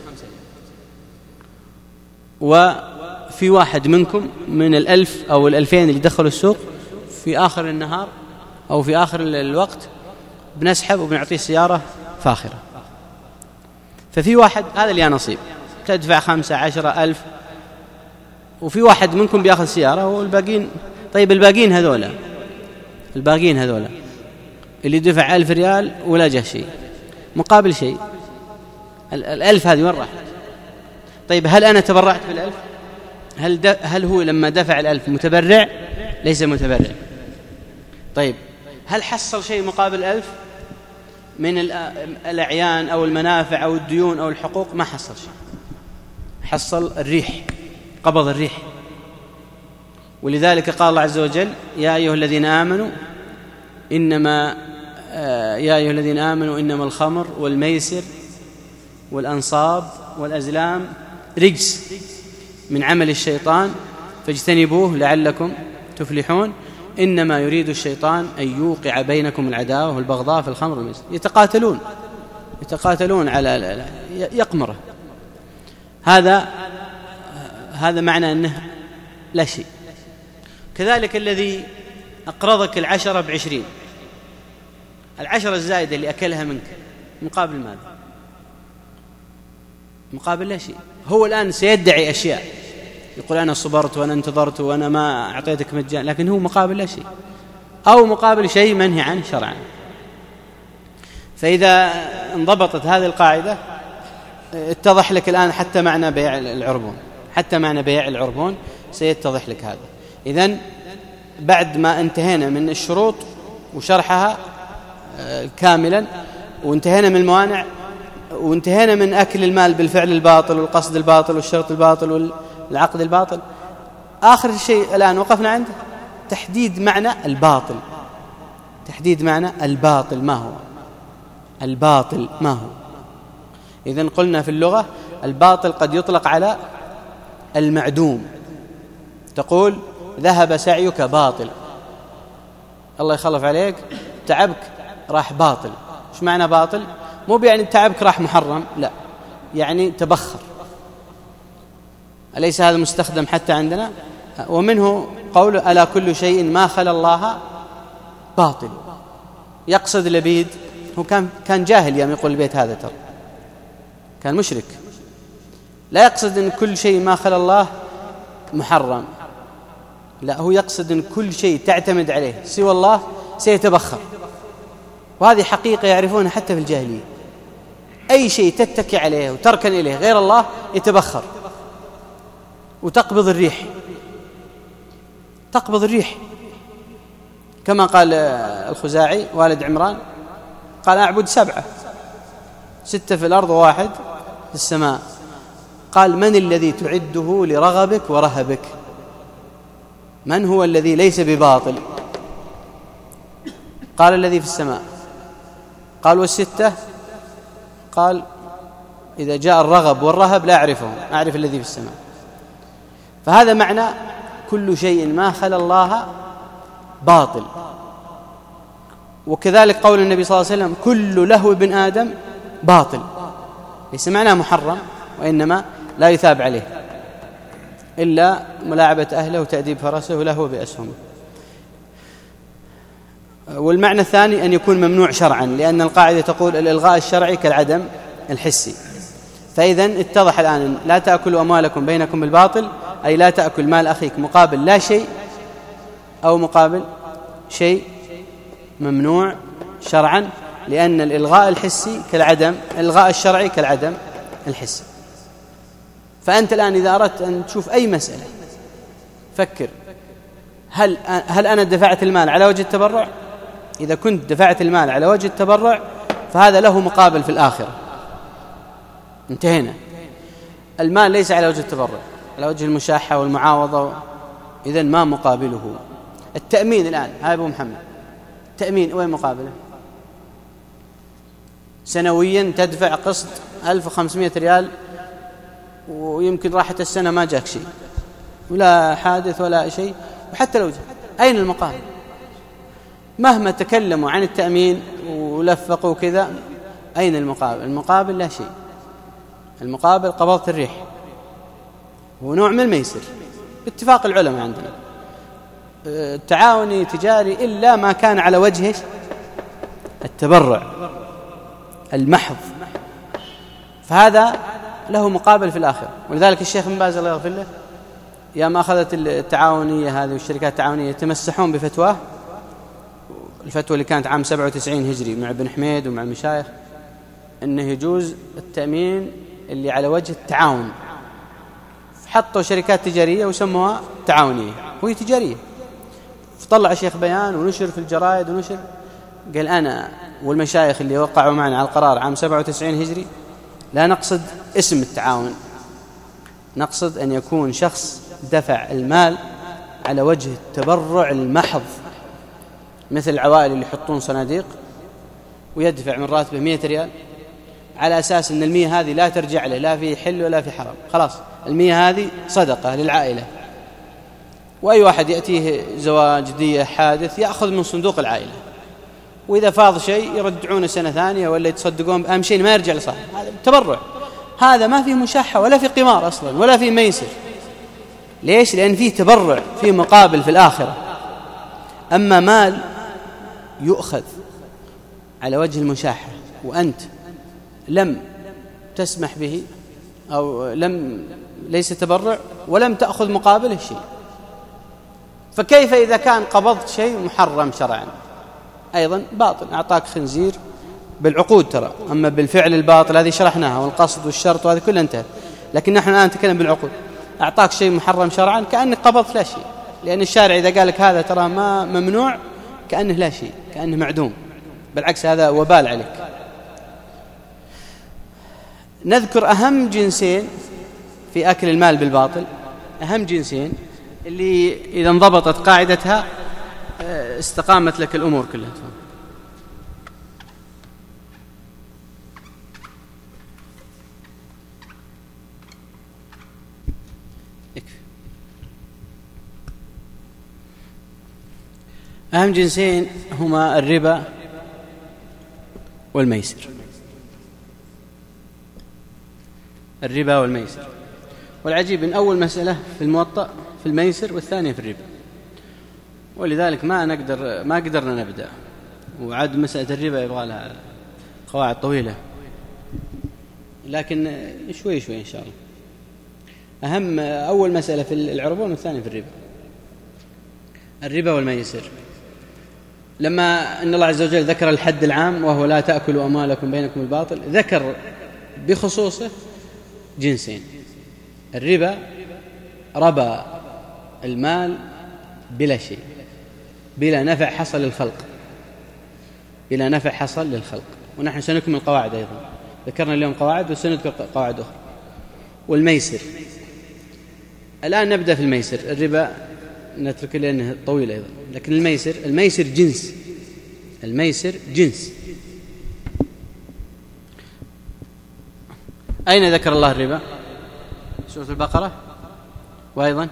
وفي واحد منكم من الألف أو الألفين اللي دخلوا السوق في آخر النهار أو في آخر الوقت بنسحب وبنعطيه سيارة فاخرة، ففي واحد هذا اليانصيب تدفع خمسة عشرة ألف، وفي واحد منكم بيأخذ سيارة والباقين. طيب الباقين هذولا الباقين هذولا اللي دفع ألف ريال ولا جه شيء مقابل شيء، الألف هذه وين راحت؟ طيب هل أنا تبرعت بالألف؟ هل, هل هو لما دفع الألف متبرع؟ ليس متبرع. طيب هل حصل شيء مقابل الألف من الأعيان أو المنافع أو الديون أو الحقوق؟ ما حصل شيء، حصل الريح، قبض الريح. ولذلك قال الله عز وجل يا أيها الذين آمنوا إنما آه يا أيها الذين آمنوا إنما الخمر والميسر والأنصاب والأزلام رجس من عمل الشيطان فاجتنبوه لعلكم تفلحون إنما يريد الشيطان أن يوقع بينكم العداوة والبغضاء في الخمر والميسر. يتقاتلون يتقاتلون على يقمرة. هذا هذا معنى أنه لا شيء. كذلك الذي أقرضك العشرة بعشرين، العشرة الزائدة اللي أكلها منك مقابل ماذا؟ مقابل لا شيء. هو الآن سيدعي أشياء، يقول أنا صبرت وأنا انتظرت وأنا ما أعطيتك مجان، لكن هو مقابل لا شيء، أو مقابل شيء منهي عنه شرعا. فإذا انضبطت هذه القاعدة اتضح لك الآن حتى معنى بيع العربون، حتى معنى بيع العربون سيتضح لك هذا. إذن بعد ما انتهينا من الشروط وشرحها كاملا، وانتهينا من الموانع، وانتهينا من أكل المال بالفعل الباطل والقصد الباطل والشرط الباطل والعقد الباطل، آخر شيء الآن وقفنا عنده تحديد معنى الباطل. تحديد معنى الباطل ما هو؟ الباطل ما هو؟ إذن قلنا في اللغة الباطل قد يطلق على المعدوم، تقول ذهب سعيك باطل، الله يخلف عليك تعبك راح باطل. ايش معنى باطل؟ مو يعني تعبك راح محرم، لا، يعني تبخر. أليس هذا مستخدم حتى عندنا؟ ومنه قول ألا كل شيء ما خلا الله باطل. يقصد لبيد، هو كان كان جاهل يوم يقول البيت هذا، ترى كان مشرك، لا يقصد أن كل شيء ما خلا الله محرم، لا، هو يقصد أن كل شيء تعتمد عليه سوى الله سيتبخر. وهذه حقيقة يعرفونها حتى في الجاهلية، أي شيء تتكي عليه وتركن إليه غير الله يتبخر وتقبض الريح، تقبض الريح. كما قال الخزاعي والد عمران، قال أعبد سبعة، ستة في الأرض وواحد في السماء، قال من الذي تعده لرغبك ورهبك؟ من هو الذي ليس بباطل؟ قال الذي في السماء. قال والستة؟ قال إذا جاء الرغب والرهب لا أعرفهم، أعرف الذي في السماء. فهذا معنى كل شيء ما خلا الله باطل. وكذلك قول النبي صلى الله عليه وسلم كل لهو ابن آدم باطل، ليس معناه محرم، وإنما لا يثاب عليه إلا ملاعبة أهله وتأديب فرسه ولهو بأسهمه. والمعنى الثاني أن يكون ممنوع شرعا، لأن القاعدة تقول الإلغاء الشرعي كالعدم الحسي. فإذن اتضح الآن لا تأكلوا أموالكم بينكم بالباطل، أي لا تأكل مال أخيك مقابل لا شيء أو مقابل شيء ممنوع شرعا، لأن الإلغاء الحسي كالعدم، الإلغاء الشرعي كالعدم الحسي. فأنت الآن إذا أردت أن تشوف أي مسألة فكر، هل هل أنا دفعت المال على وجه التبرع؟ إذا كنت دفعت المال على وجه التبرع فهذا له مقابل في الآخرة، انتهينا. المال ليس على وجه التبرع، على وجه المشاحة والمعاوضة، إذن ما مقابله؟ التأمين الآن، هاي أبو محمد، التأمين وين مقابله؟ سنويا تدفع قسط ألف وخمسمائة ريال ويمكن راحت السنة ما جاك شيء ولا حادث ولا شيء، وحتى لو جاء أين المقابل؟ مهما تكلموا عن التأمين ولفقوا كذا، أين المقابل؟ المقابل لا شيء. المقابل قبضة الريح، هو نوع من الميسر باتفاق العلماء عندنا، تعاوني تجاري إلا ما كان على وجه التبرع المحض، فهذا له مقابل في الآخرة. ولذلك الشيخ بن باز الله يغفر له يا ما أخذت التعاونية هذه والشركات التعاونية يتمسحون بفتواه، الفتوى اللي كانت عام سبعة وتسعين هجري مع ابن حميد ومع المشايخ، أنه يجوز التأمين اللي على وجه التعاون. حطوا شركات تجارية وسموها تعاونية وهي تجارية. فطلع الشيخ بيان ونشر في الجرائد ونشر، قال أنا والمشايخ اللي وقعوا معنا على القرار عام سبعة وتسعين هجري لا نقصد اسم التعاون، نقصد أن يكون شخص دفع المال على وجه التبرع المحض، مثل العوائل اللي يحطون صناديق ويدفع من راتبه مئة ريال على أساس أن المية هذه لا ترجع له لا في حل ولا في حرام، خلاص المية هذه صدقة للعائلة. وأي واحد يأتيه زواج دية حادث يأخذ من صندوق العائلة، وإذا فاض شيء يرجعونه سنة ثانية ولا يتصدقون، أهم شيء ما يرجع لصاحب. هذا تبرع، هذا ما فيه مشاحة ولا فيه قمار أصلا ولا فيه ميسر. ليش؟ لأن فيه تبرع، فيه مقابل في الآخرة. أما مال يؤخذ على وجه المشاحة وأنت لم تسمح به أو لم ليس تبرع ولم تأخذ مقابله شيء، فكيف إذا كان قبضت شيء محرم شرعا؟ أيضا باطل. أعطاك خنزير بالعقود ترى، أما بالفعل الباطل هذه شرحناها، والقصد والشرط وهذه كلها انتهت، لكن نحن الآن نتكلم بالعقود. أعطاك شيء محرم شرعا كأنك قبضت لا شيء، لأن الشارع إذا قال لك هذا ترى ما ممنوع كأنه لا شيء، كأنه معدوم، بالعكس هذا وبال عليك. نذكر أهم جنسين في أكل المال بالباطل، أهم جنسين اللي إذا انضبطت قاعدتها استقامت لك الأمور كلها. يكفي. أهم جنسين هما الربا والميسر. الربا والميسر، والعجيب أن أول مسألة في الموطأ في الميسر والثانية في الربا، ولذلك ما نقدر ما قدرنا نبدأ. وعاد مسألة الربا يبغى لها قواعد طويلة، لكن شوي شوي إن شاء الله. أهم أول مسألة في العربون والثانية في الربا. الربا والميسر، لما أن الله عز وجل ذكر الحد العام وهو لا تأكلوا أموالكم بينكم الباطل، ذكر بخصوصه جنسين. الربا ربا المال بلا شيء، بلا نفع حصل للخلق، بلا نفع حصل للخلق. ونحن سنكمل القواعد أيضا، ذكرنا اليوم قواعد وسنذكر قواعد أخرى. والميسر. الآن نبدأ في الميسر. الربا نترك لأنه طويل أيضا، لكن الميسر الميسر جنس الميسر جنس أين ذكر الله الربا؟ سورة البقرة، وأيضا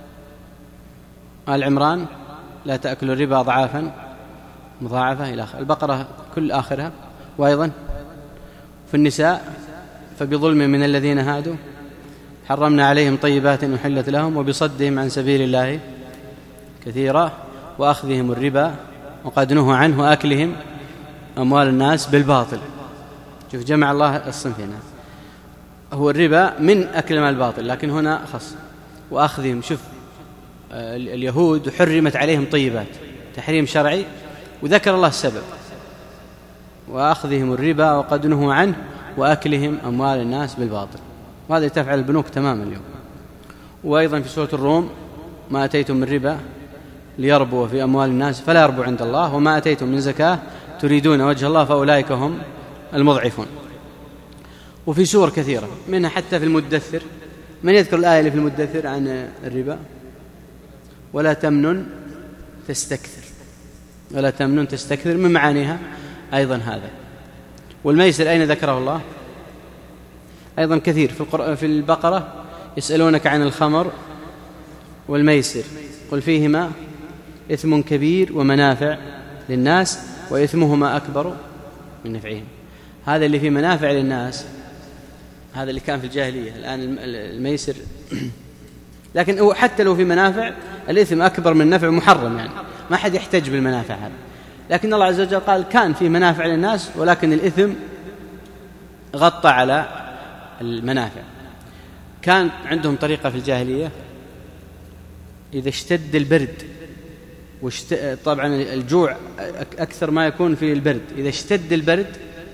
آل عمران لا تأكلوا الربا أضعافا مضاعفة إلى آخر البقرة كل آخرها، وأيضا في النساء فبظلم من الذين هادوا حرمنا عليهم طيبات أحلت لهم وبصدهم عن سبيل الله كثيرا وأخذهم الربا وقد نهوا عنه وأكلهم أموال الناس بالباطل. شوف جمع الله الصنف هنا، هو الربا من أكل مال الباطل، لكن هنا خص وأخذهم. شوف اليهود حرمت عليهم طيبات تحريم شرعي، وذكر الله السبب وأخذهم الربا وقد نهوا عنه وأكلهم أموال الناس بالباطل، وهذا تفعل البنوك تماما اليوم. وأيضا في سورة الروم ما أتيتم من ربا ليربو في أموال الناس فلا يربو عند الله وما أتيتم من زكاة تريدون وجه الله فأولئك هم المضعفون. وفي سور كثيرة منها حتى في المدثر. من يذكر الآية اللي في المدثر عن الربا؟ ولا تمنن تستكثر، ولا تمنن تستكثر من معانيها أيضا هذا. والميسر أين ذكره الله؟ أيضا كثير في القرآن. في البقرة يسألونك عن الخمر والميسر قل فيهما إثم كبير ومنافع للناس وإثمهما أكبر من نفعهم. هذا اللي فيه منافع للناس هذا اللي كان في الجاهلية، الآن الميسر لكن هو حتى لو في منافع الإثم أكبر من نفع محرم، يعني ما حد يحتج بالمنافع هذا. لكن الله عز وجل قال كان في منافع للناس ولكن الإثم غطى على المنافع. كان عندهم طريقة في الجاهلية إذا اشتد البرد واشت... طبعا الجوع أكثر ما يكون في البرد، إذا اشتد البرد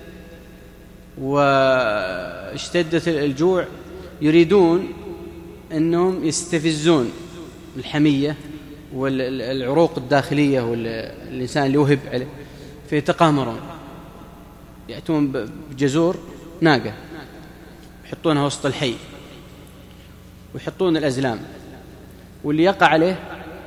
واشتدت الجوع يريدون أنهم يستفزون الحمية والعروق الداخلية والإنسان اللي وهب عليه فيتقامرون، يأتون بجزور ناقة يحطونها وسط الحي ويحطون الأزلام، واللي يقع عليه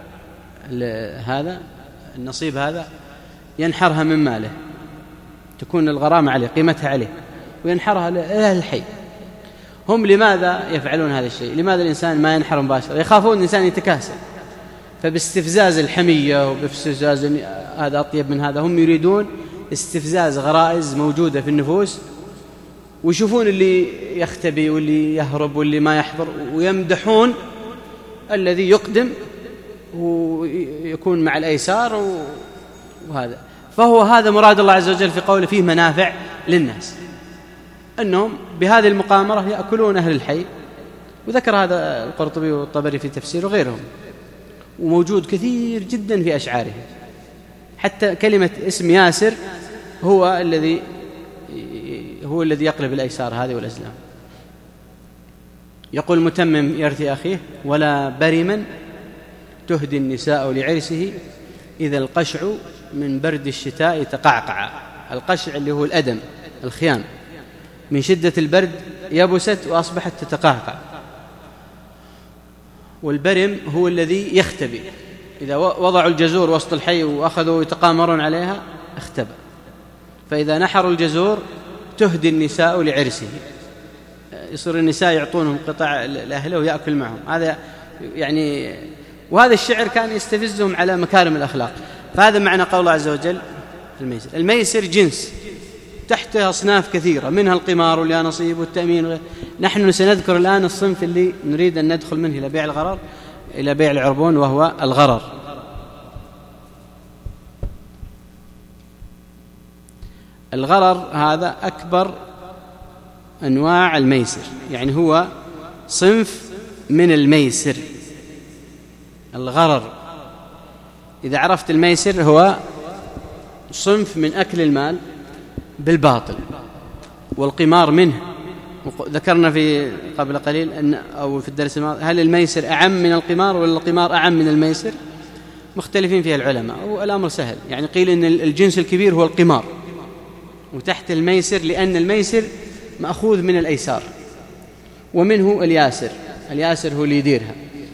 هذا النصيب هذا ينحرها من ماله، تكون الغرامة عليه قيمتها عليه وينحرها لأهل الحي. هم لماذا يفعلون هذا الشيء؟ لماذا الإنسان ما ينحر مباشرة؟ يخافون الإنسان يتكاسل، فباستفزاز الحمية وباستفزاز هذا أطيب من هذا هم يريدون استفزاز غرائز موجودة في النفوس، ويشوفون اللي يختبي واللي يهرب واللي ما يحضر ويمدحون الذي يقدم ويكون مع الأيسار وهذا. فهو هذا مراد الله عز وجل في قوله فيه منافع للناس، أنهم بهذه المقامرة يأكلون أهل الحي. وذكر هذا القرطبي والطبري في تفسير وغيرهم، وموجود كثير جدا في أشعاره. حتى كلمة اسم ياسر هو الذي هو الذي يقلب الأيسار هذه والأزلام. يقول متمم يرثي أخيه ولا برما تهدي النساء لعرسه إذا القشع من برد الشتاء تقعقع. القشع اللي هو الأدم الخيام من شدة البرد يبست وأصبحت تتقعقع. والبرم هو الذي يختبئ، إذا وضعوا الجزور وسط الحي وأخذوا يتقامرون عليها اختبأ. فإذا نحروا الجزور تهدي النساء لعرسه، يصير النساء يعطونهم قطع لأهله ويأكل معهم. هذا يعني وهذا الشعر كان يستفزهم على مكارم الأخلاق. فهذا معنى قول الله عز وجل الميسر. الميسر جنس تحته أصناف كثيرة منها القمار واليانصيب والتأمين. نحن سنذكر الآن الصنف اللي نريد أن ندخل منه إلى بيع الغرر إلى بيع العربون، وهو الغرر. الغرر هذا أكبر أنواع الميسر، يعني هو صنف من الميسر. الغرر إذا عرفت الميسر هو صنف من أكل المال بالباطل، والقمار منه. ذكرنا في قبل قليل أن أو في الدرس الماضي هل الميسر أعم من القمار ولا القمار أعم من الميسر؟ مختلفين فيها العلماء، والأمر سهل. يعني قيل أن الجنس الكبير هو القمار، وتحت الميسر لأن الميسر مأخوذ من الأيسار، ومنه الياسر، الياسر هو اللي يديرها،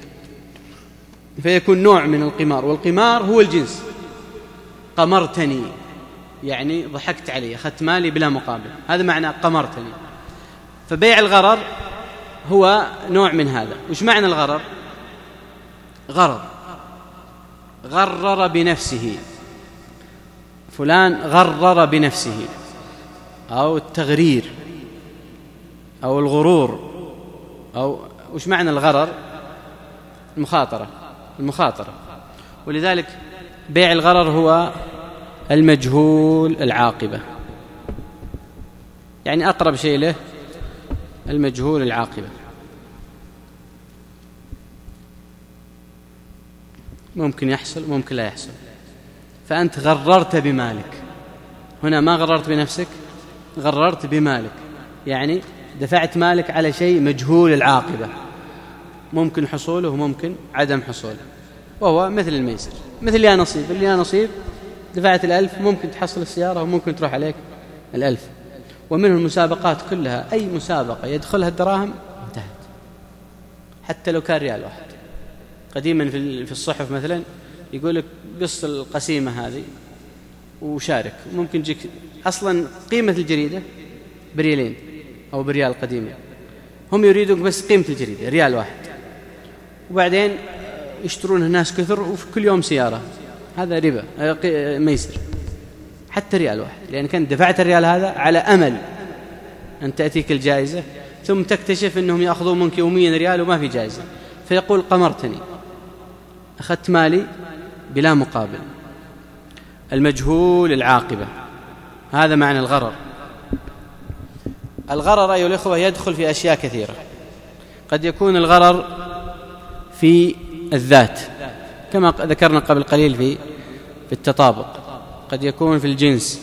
فيكون نوع من القمار. والقمار هو الجنس، قمرتني يعني ضحكت علي، أخذت مالي بلا مقابل، هذا معنى قمرتني. فبيع الغرر هو نوع من هذا. وش معنى الغرر؟ غرر، غرر بنفسه، فلان غرر بنفسه، أو التغرير أو الغرور، أو وش معنى الغرر؟ المخاطرة، المخاطرة. ولذلك بيع الغرر هو المجهول العاقبة، يعني أقرب شيء له المجهول العاقبة. ممكن يحصل ممكن لا يحصل، فأنت غررت بمالك. هنا ما غررت بنفسك، غررت بمالك، يعني دفعت مالك على شيء مجهول العاقبة، ممكن حصوله وممكن عدم حصوله، وهو مثل الميسر، مثل يا نصيب. اللي يا نصيب دفعت الألف، ممكن تحصل السيارة وممكن تروح عليك الألف. ومنه المسابقات كلها، أي مسابقة يدخلها الدراهم انتهت، حتى لو كان ريال واحد. قديما في الصحف مثلا يقول لك قص القسيمة هذه وشارك، ممكن يجيك أصلا قيمة الجريدة بريالين أو بريال قديمة، هم يريدون بس قيمة الجريدة ريال واحد، وبعدين يشترون الناس كثر وفي كل يوم سيارة. هذا ربا ميسر، حتى ريال واحد، لأن كنت دفعت الريال هذا على أمل أن تأتيك الجائزة، ثم تكتشف أنهم يأخذون منك يوميا ريال وما في جائزة، فيقول قمرتني، أخذت مالي بلا مقابل. المجهول العاقبة، هذا معنى الغرر. الغرر أيها الأخوة يدخل في أشياء كثيرة. قد يكون الغرر في الذات كما ذكرنا قبل قليل في في التطابق، قد يكون في الجنس،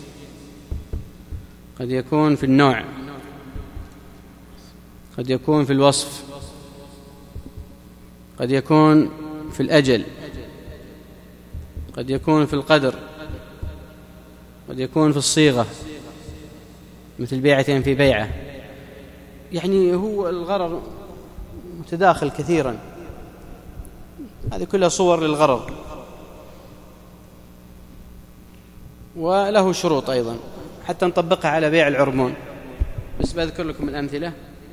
قد يكون في النوع، قد يكون في الوصف، قد يكون في الأجل، قد يكون في القدر، قد يكون في الصيغة، مثل بيعة في بيعة. يعني هو الغرر متداخل كثيرا، هذه كلها صور للغرر، وله شروط أيضا حتى نطبقها على بيع العرمون. بس بذكر لكم الأمثلة.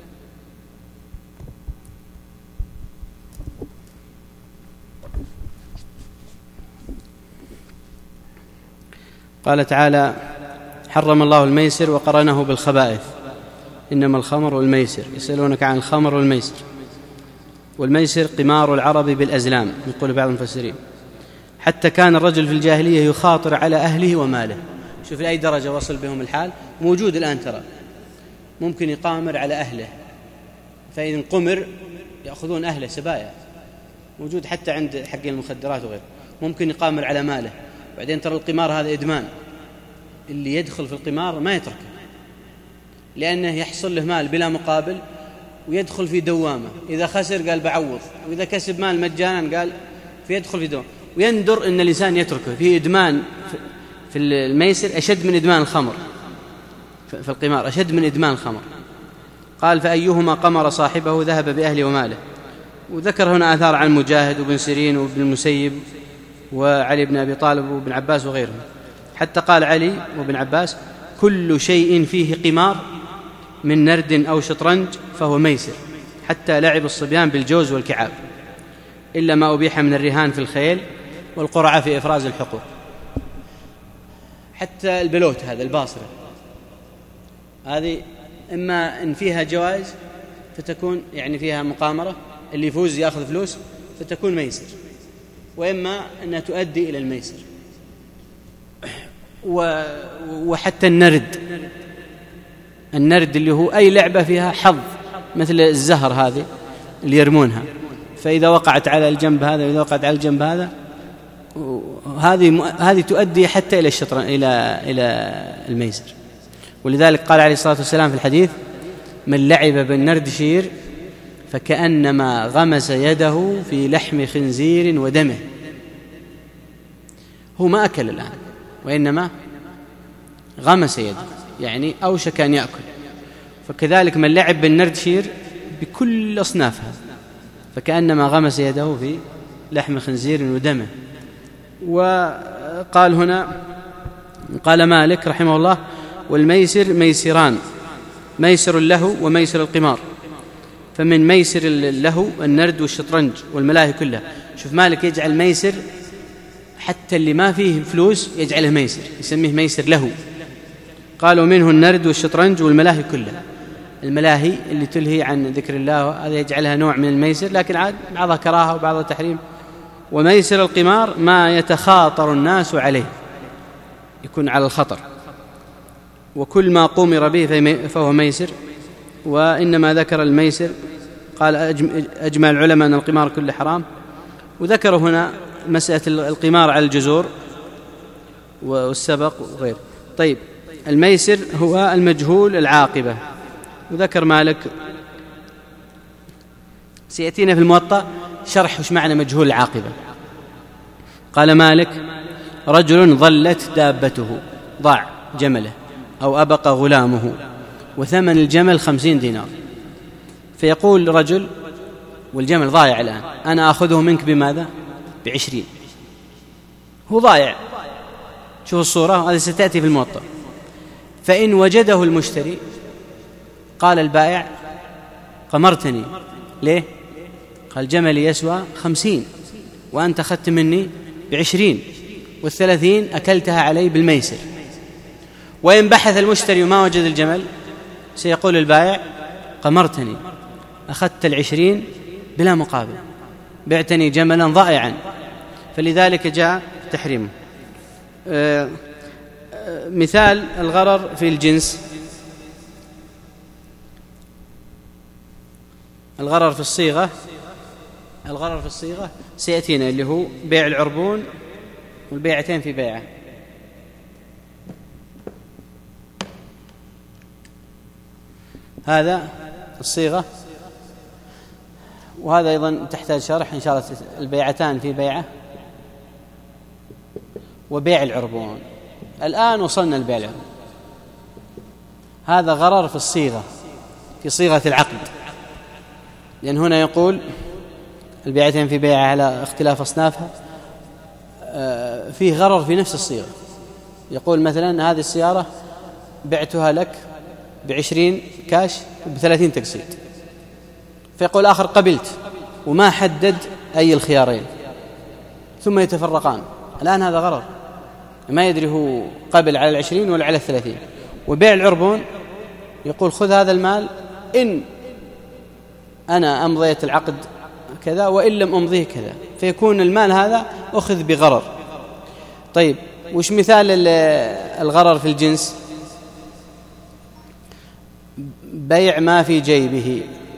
قال تعالى: حرم الله الميسر وقرنه بالخبائث، إنما الخمر والميسر. يسألونك عن الخمر والميسر. والميسر قمار العرب بالأزلام، يقول بعض المفسرين، حتى كان الرجل في الجاهلية يخاطر على أهله وماله. شوف لأي درجة وصل بهم الحال، موجود الآن ترى، ممكن يقامر على أهله، فإذا قمر يأخذون أهله سبايا، موجود حتى عند حق المخدرات وغيره، ممكن يقامر على ماله. بعدين ترى القمار هذا إدمان، اللي يدخل في القمار ما يتركه، لأنه يحصل له مال بلا مقابل ويدخل في دوامة، إذا خسر قال بعوض، وإذا كسب مال مجانا قال فيدخل في دوامة. ويندر أن الإنسان يتركه. في إدمان في الميسر أشد من إدمان الخمر، في القمار أشد من إدمان الخمر. قال: فأيهما قمر صاحبه ذهب بأهله وماله. وذكر هنا آثار عن مجاهد وابن سيرين وابن المسيب وعلي بن أبي طالب وابن عباس وغيرهم، حتى قال علي وابن عباس: كل شيء فيه قمار من نرد أو شطرنج فهو ميسر، حتى لعب الصبيان بالجوز والكعاب، إلا ما أبيح من الرهان في الخيل والقرعة في إفراز الحقوق. حتى البلوت هذا الباصرة هذه، إما إن فيها جوائز فتكون يعني فيها مقامرة، اللي يفوز يأخذ فلوس فتكون ميسر، وإما أنها تؤدي إلى الميسر. وحتى النرد، النرد اللي هو أي لعبة فيها حظ، مثل الزهر هذه اللي يرمونها، فإذا وقعت على الجنب هذا وإذا وقعت على الجنب هذا، هذه هذه تؤدي حتى إلى الشطرنج، إلى إلى الميسر. ولذلك قال عليه الصلاة والسلام في الحديث: من لعب بالنرد شير فكأنما غمس يده في لحم خنزير ودمه. هو ما أكل الآن، وإنما غمس يده، يعني أوشك أن يأكل. فكذلك من لعب بالنرد شير بكل أصنافها، فكأنما غمس يده في لحم خنزير ودمه. وقال هنا، قال مالك رحمه الله: والميسر ميسران، ميسر اللهو وميسر القمار. فمن ميسر اللهو النرد والشطرنج والملاهي كلها. شوف مالك يجعل ميسر حتى اللي ما فيه فلوس يجعله ميسر، يسميه ميسر لهو. قالوا منه النرد والشطرنج والملاهي كلها. الملاهي اللي تلهي عن ذكر الله هذا يجعلها نوع من الميسر، لكن عاد بعضها كراهة وبعضها تحريم. وميسر القمار ما يتخاطر الناس عليه، يكون على الخطر، وكل ما قمر به فهو ميسر. وإنما ذكر الميسر، قال أجمع العلماء أن القمار كله حرام. وذكروا هنا مسألة القمار على الجزور والسبق وغيره. طيب، الميسر هو المجهول العاقبة. وذكر مالك، سيأتينا في الموطأ شرح وش معنى مجهول العاقبة. قال مالك: رجل ضلت دابته، ضاع جمله أو أبق غلامه، وثمن الجمل خمسين دينار. فيقول رجل، والجمل ضايع الآن، أنا أخذه منك بماذا؟ بعشرين. هو ضايع. شوف الصورة، هذه ستأتي في الموطأ. فإن وجده المشتري قال البائع: قمرتني. ليه؟ قال جملي يسوى خمسين وأنت أخذت مني بعشرين، والثلاثين أكلتها علي بالميسر. وإن بحث المشتري وما وجد الجمل سيقول البائع: قمرتني، أخذت العشرين بلا مقابل، بعتني جملا ضائعا. فلذلك جاء تحريمه. آه آه مثال الغرر في الجنس، الغرر في الصيغة، الغرر في الصيغة سيأتينا اللي هو بيع العربون والبيعتين في بيعة. هذا الصيغة، وهذا أيضا تحتاج شرح إن شاء الله. البيعتان في بيعة وبيع العربون. الآن وصلنا لبيع العربون. هذا غرر في الصيغة، في صيغة العقد، لأن هنا يقول البيعتين في بيعة على اختلاف أصنافها. فيه غرر في نفس الصيغة. يقول مثلا هذه السيارة بعتها لك بعشرين كاش وبثلاثين تقسيط، فيقول آخر قبلت، وما حدد أي الخيارين، ثم يتفرقان. الآن هذا غرر، ما يدري هو قبل على العشرين ولا على الثلاثين. وبيع العربون يقول خذ هذا المال إن أنا أمضيت العقد كذا وإن لم أمضيه كذا، فيكون المال هذا أخذ بغرر. طيب، وش مثال الغرر في الجنس؟ بيع ما في جيبه.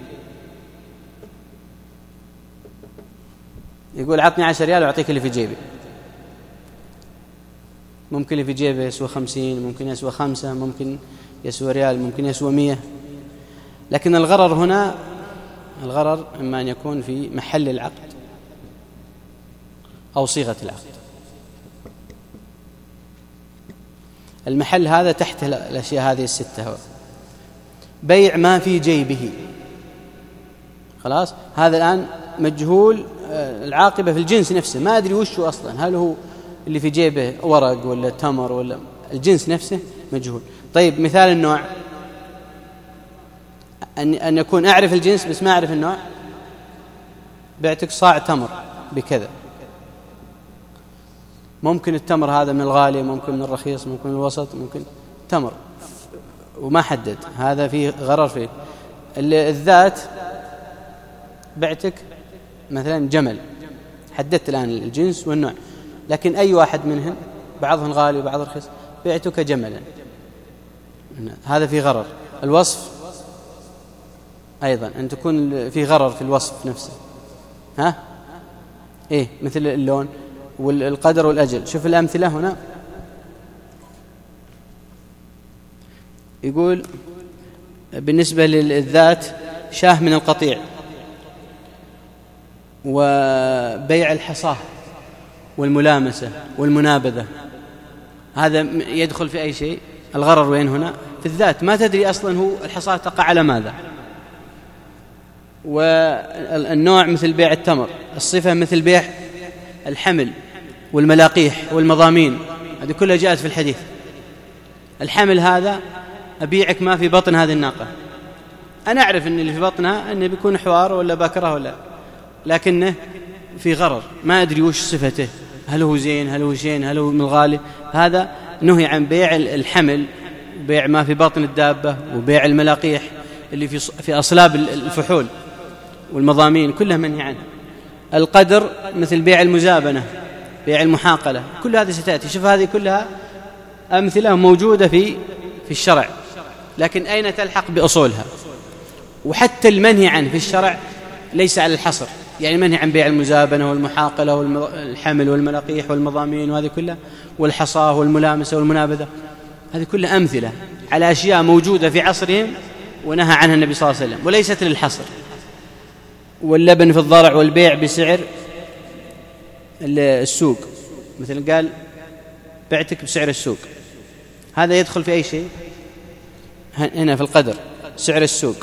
يقول عطني عشر ريال وأعطيك اللي في جيبي. ممكن اللي في جيبه يسوى خمسين، ممكن يسوى خمسة، ممكن يسوى ريال، ممكن يسوى مية. لكن الغرر هنا، الغرر إما أن يكون في محل العقد أو صيغة العقد. المحل هذا تحت الأشياء هذه الستة. بيع ما في جيبه، خلاص، هذا الآن مجهول العاقبة في الجنس نفسه، ما أدري وشه أصلا، هل هو اللي في جيبه ورق ولا تمر ولا الجنس نفسه مجهول. طيب، مثال النوع، أن أن يكون أعرف الجنس بس ما أعرف النوع. بعتك صاع تمر بكذا، ممكن التمر هذا من الغالي، ممكن من الرخيص، ممكن من الوسط، ممكن تمر، وما حدد. هذا فيه غرر. فيه الذات، بعتك مثلا جمل، حددت الآن الجنس والنوع، لكن أي واحد منهم، بعضهم غالي وبعض رخيص، بعتك جملا، هذا فيه غرر. الوصف أيضا أن تكون في غرر في الوصف نفسه. ها إيه، مثل اللون والقدر والأجل. شوف الأمثلة هنا. يقول بالنسبة للذات شاه من القطيع، وبيع الحصاه والملامسة والمنابذة، هذا يدخل في أي شيء. الغرر وين هنا؟ في الذات، ما تدري أصلا هو الحصاه تقع على ماذا. والنوع مثل بيع التمر، الصفة مثل بيع الحمل والملاقيح والمضامين، هذه كلها جاءت في الحديث. الحمل هذا أبيعك ما في بطن هذه الناقة، أنا أعرف أن اللي في بطنها أنه بيكون حوار ولا بكرة ولا، لكنه في غرر ما أدري وش صفته، هل هو زين هل هو شين هل هو من الغالي. هذا نهي عن بيع الحمل، بيع ما في بطن الدابة، وبيع الملاقيح اللي في في أصلاب الفحول والمضامين كلها منهي عنه. القدر مثل بيع المزابنة، بيع المحاقلة، كل هذه ستأتي. شوف هذه كلها أمثلة موجودة في في الشرع، لكن أين تلحق بأصولها؟ وحتى المنهي عنه في الشرع ليس على الحصر، يعني منهي عن بيع المزابنة والمحاقلة والحمل والملاقيح والمضامين وهذه كلها، والحصاة والملامسة والمنابذة، هذه كلها أمثلة على أشياء موجودة في عصرهم ونهى عنها النبي صلى الله عليه وسلم وليست للحصر. واللبن في الضرع والبيع بسعر السوق، مثل قال بعتك بسعر السوق، هذا يدخل في أي شيء هنا في القدر، سعر السوق.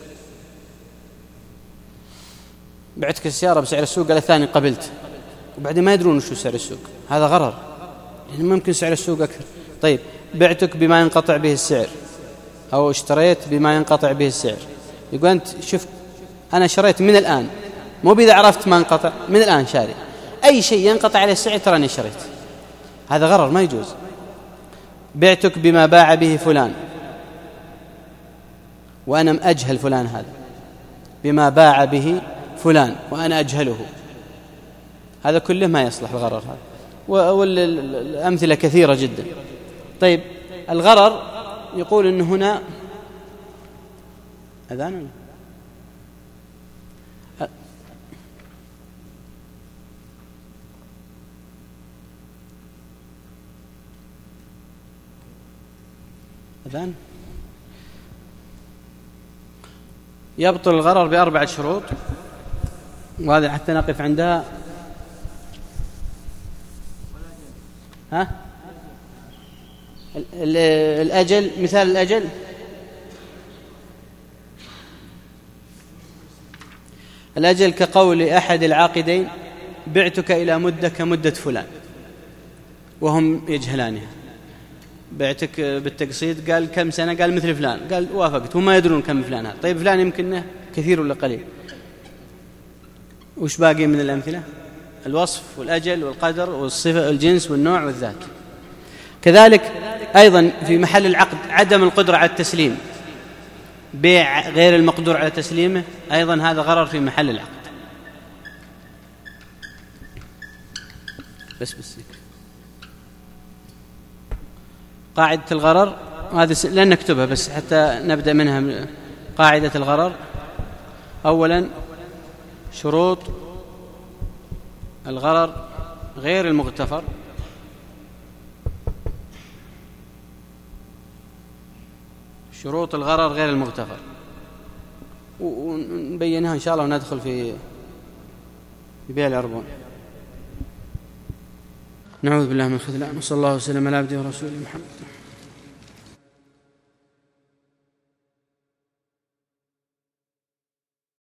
بعتك السيارة بسعر السوق، قال الثاني قبلت، وبعدين ما يدرون شو سعر السوق، هذا غرر، يعني ممكن سعر السوق أكثر. طيب بعتك بما ينقطع به السعر، أو اشتريت بما ينقطع به السعر، يقول أنت شوف أنا شريت من الآن، مو بإذا عرفت ما انقطع، من الآن شاري أي شيء ينقطع عليه السعر تراني شريت، هذا غرر ما يجوز. بعتك بما باع به فلان، وأنا أجهل فلان، هذا بما باع به فلان وأنا أجهله، هذا كله ما يصلح الغرر هذا، والأمثلة كثيرة جدا. طيب الغرر يقول إن هنا أذان أذان يبطل الغرر بأربعة شروط، وهذا حتى نقف عندها. ها الأجل، مثال الأجل الأجل كقول أحد العاقدين بعتك إلى مدة كمدة فلان، وهم يجهلانها. بعتك بالتقسيط، قال كم سنة، قال مثل فلان، قال وافقت، وما يدرون كم فلان هذا. طيب فلان يمكنه كثير ولا قليل؟ وش باقي من الأمثلة؟ الوصف والأجل والقدر والصفة الجنس والنوع والذات. كذلك أيضا في محل العقد عدم القدرة على التسليم، بيع غير المقدور على تسليمه، أيضا هذا غرر في محل العقد. بس بس قاعدة الغرر هذه لن نكتبها بس حتى نبدأ منها. قاعدة الغرر: أولا شروط الغرر غير المغتفر، شروط الغرر غير المغتفر، ونبينها إن شاء الله وندخل في بيع العربون. نعوذ بالله من الخذلان، وصلى الله وسلم على عبده ورسوله محمد.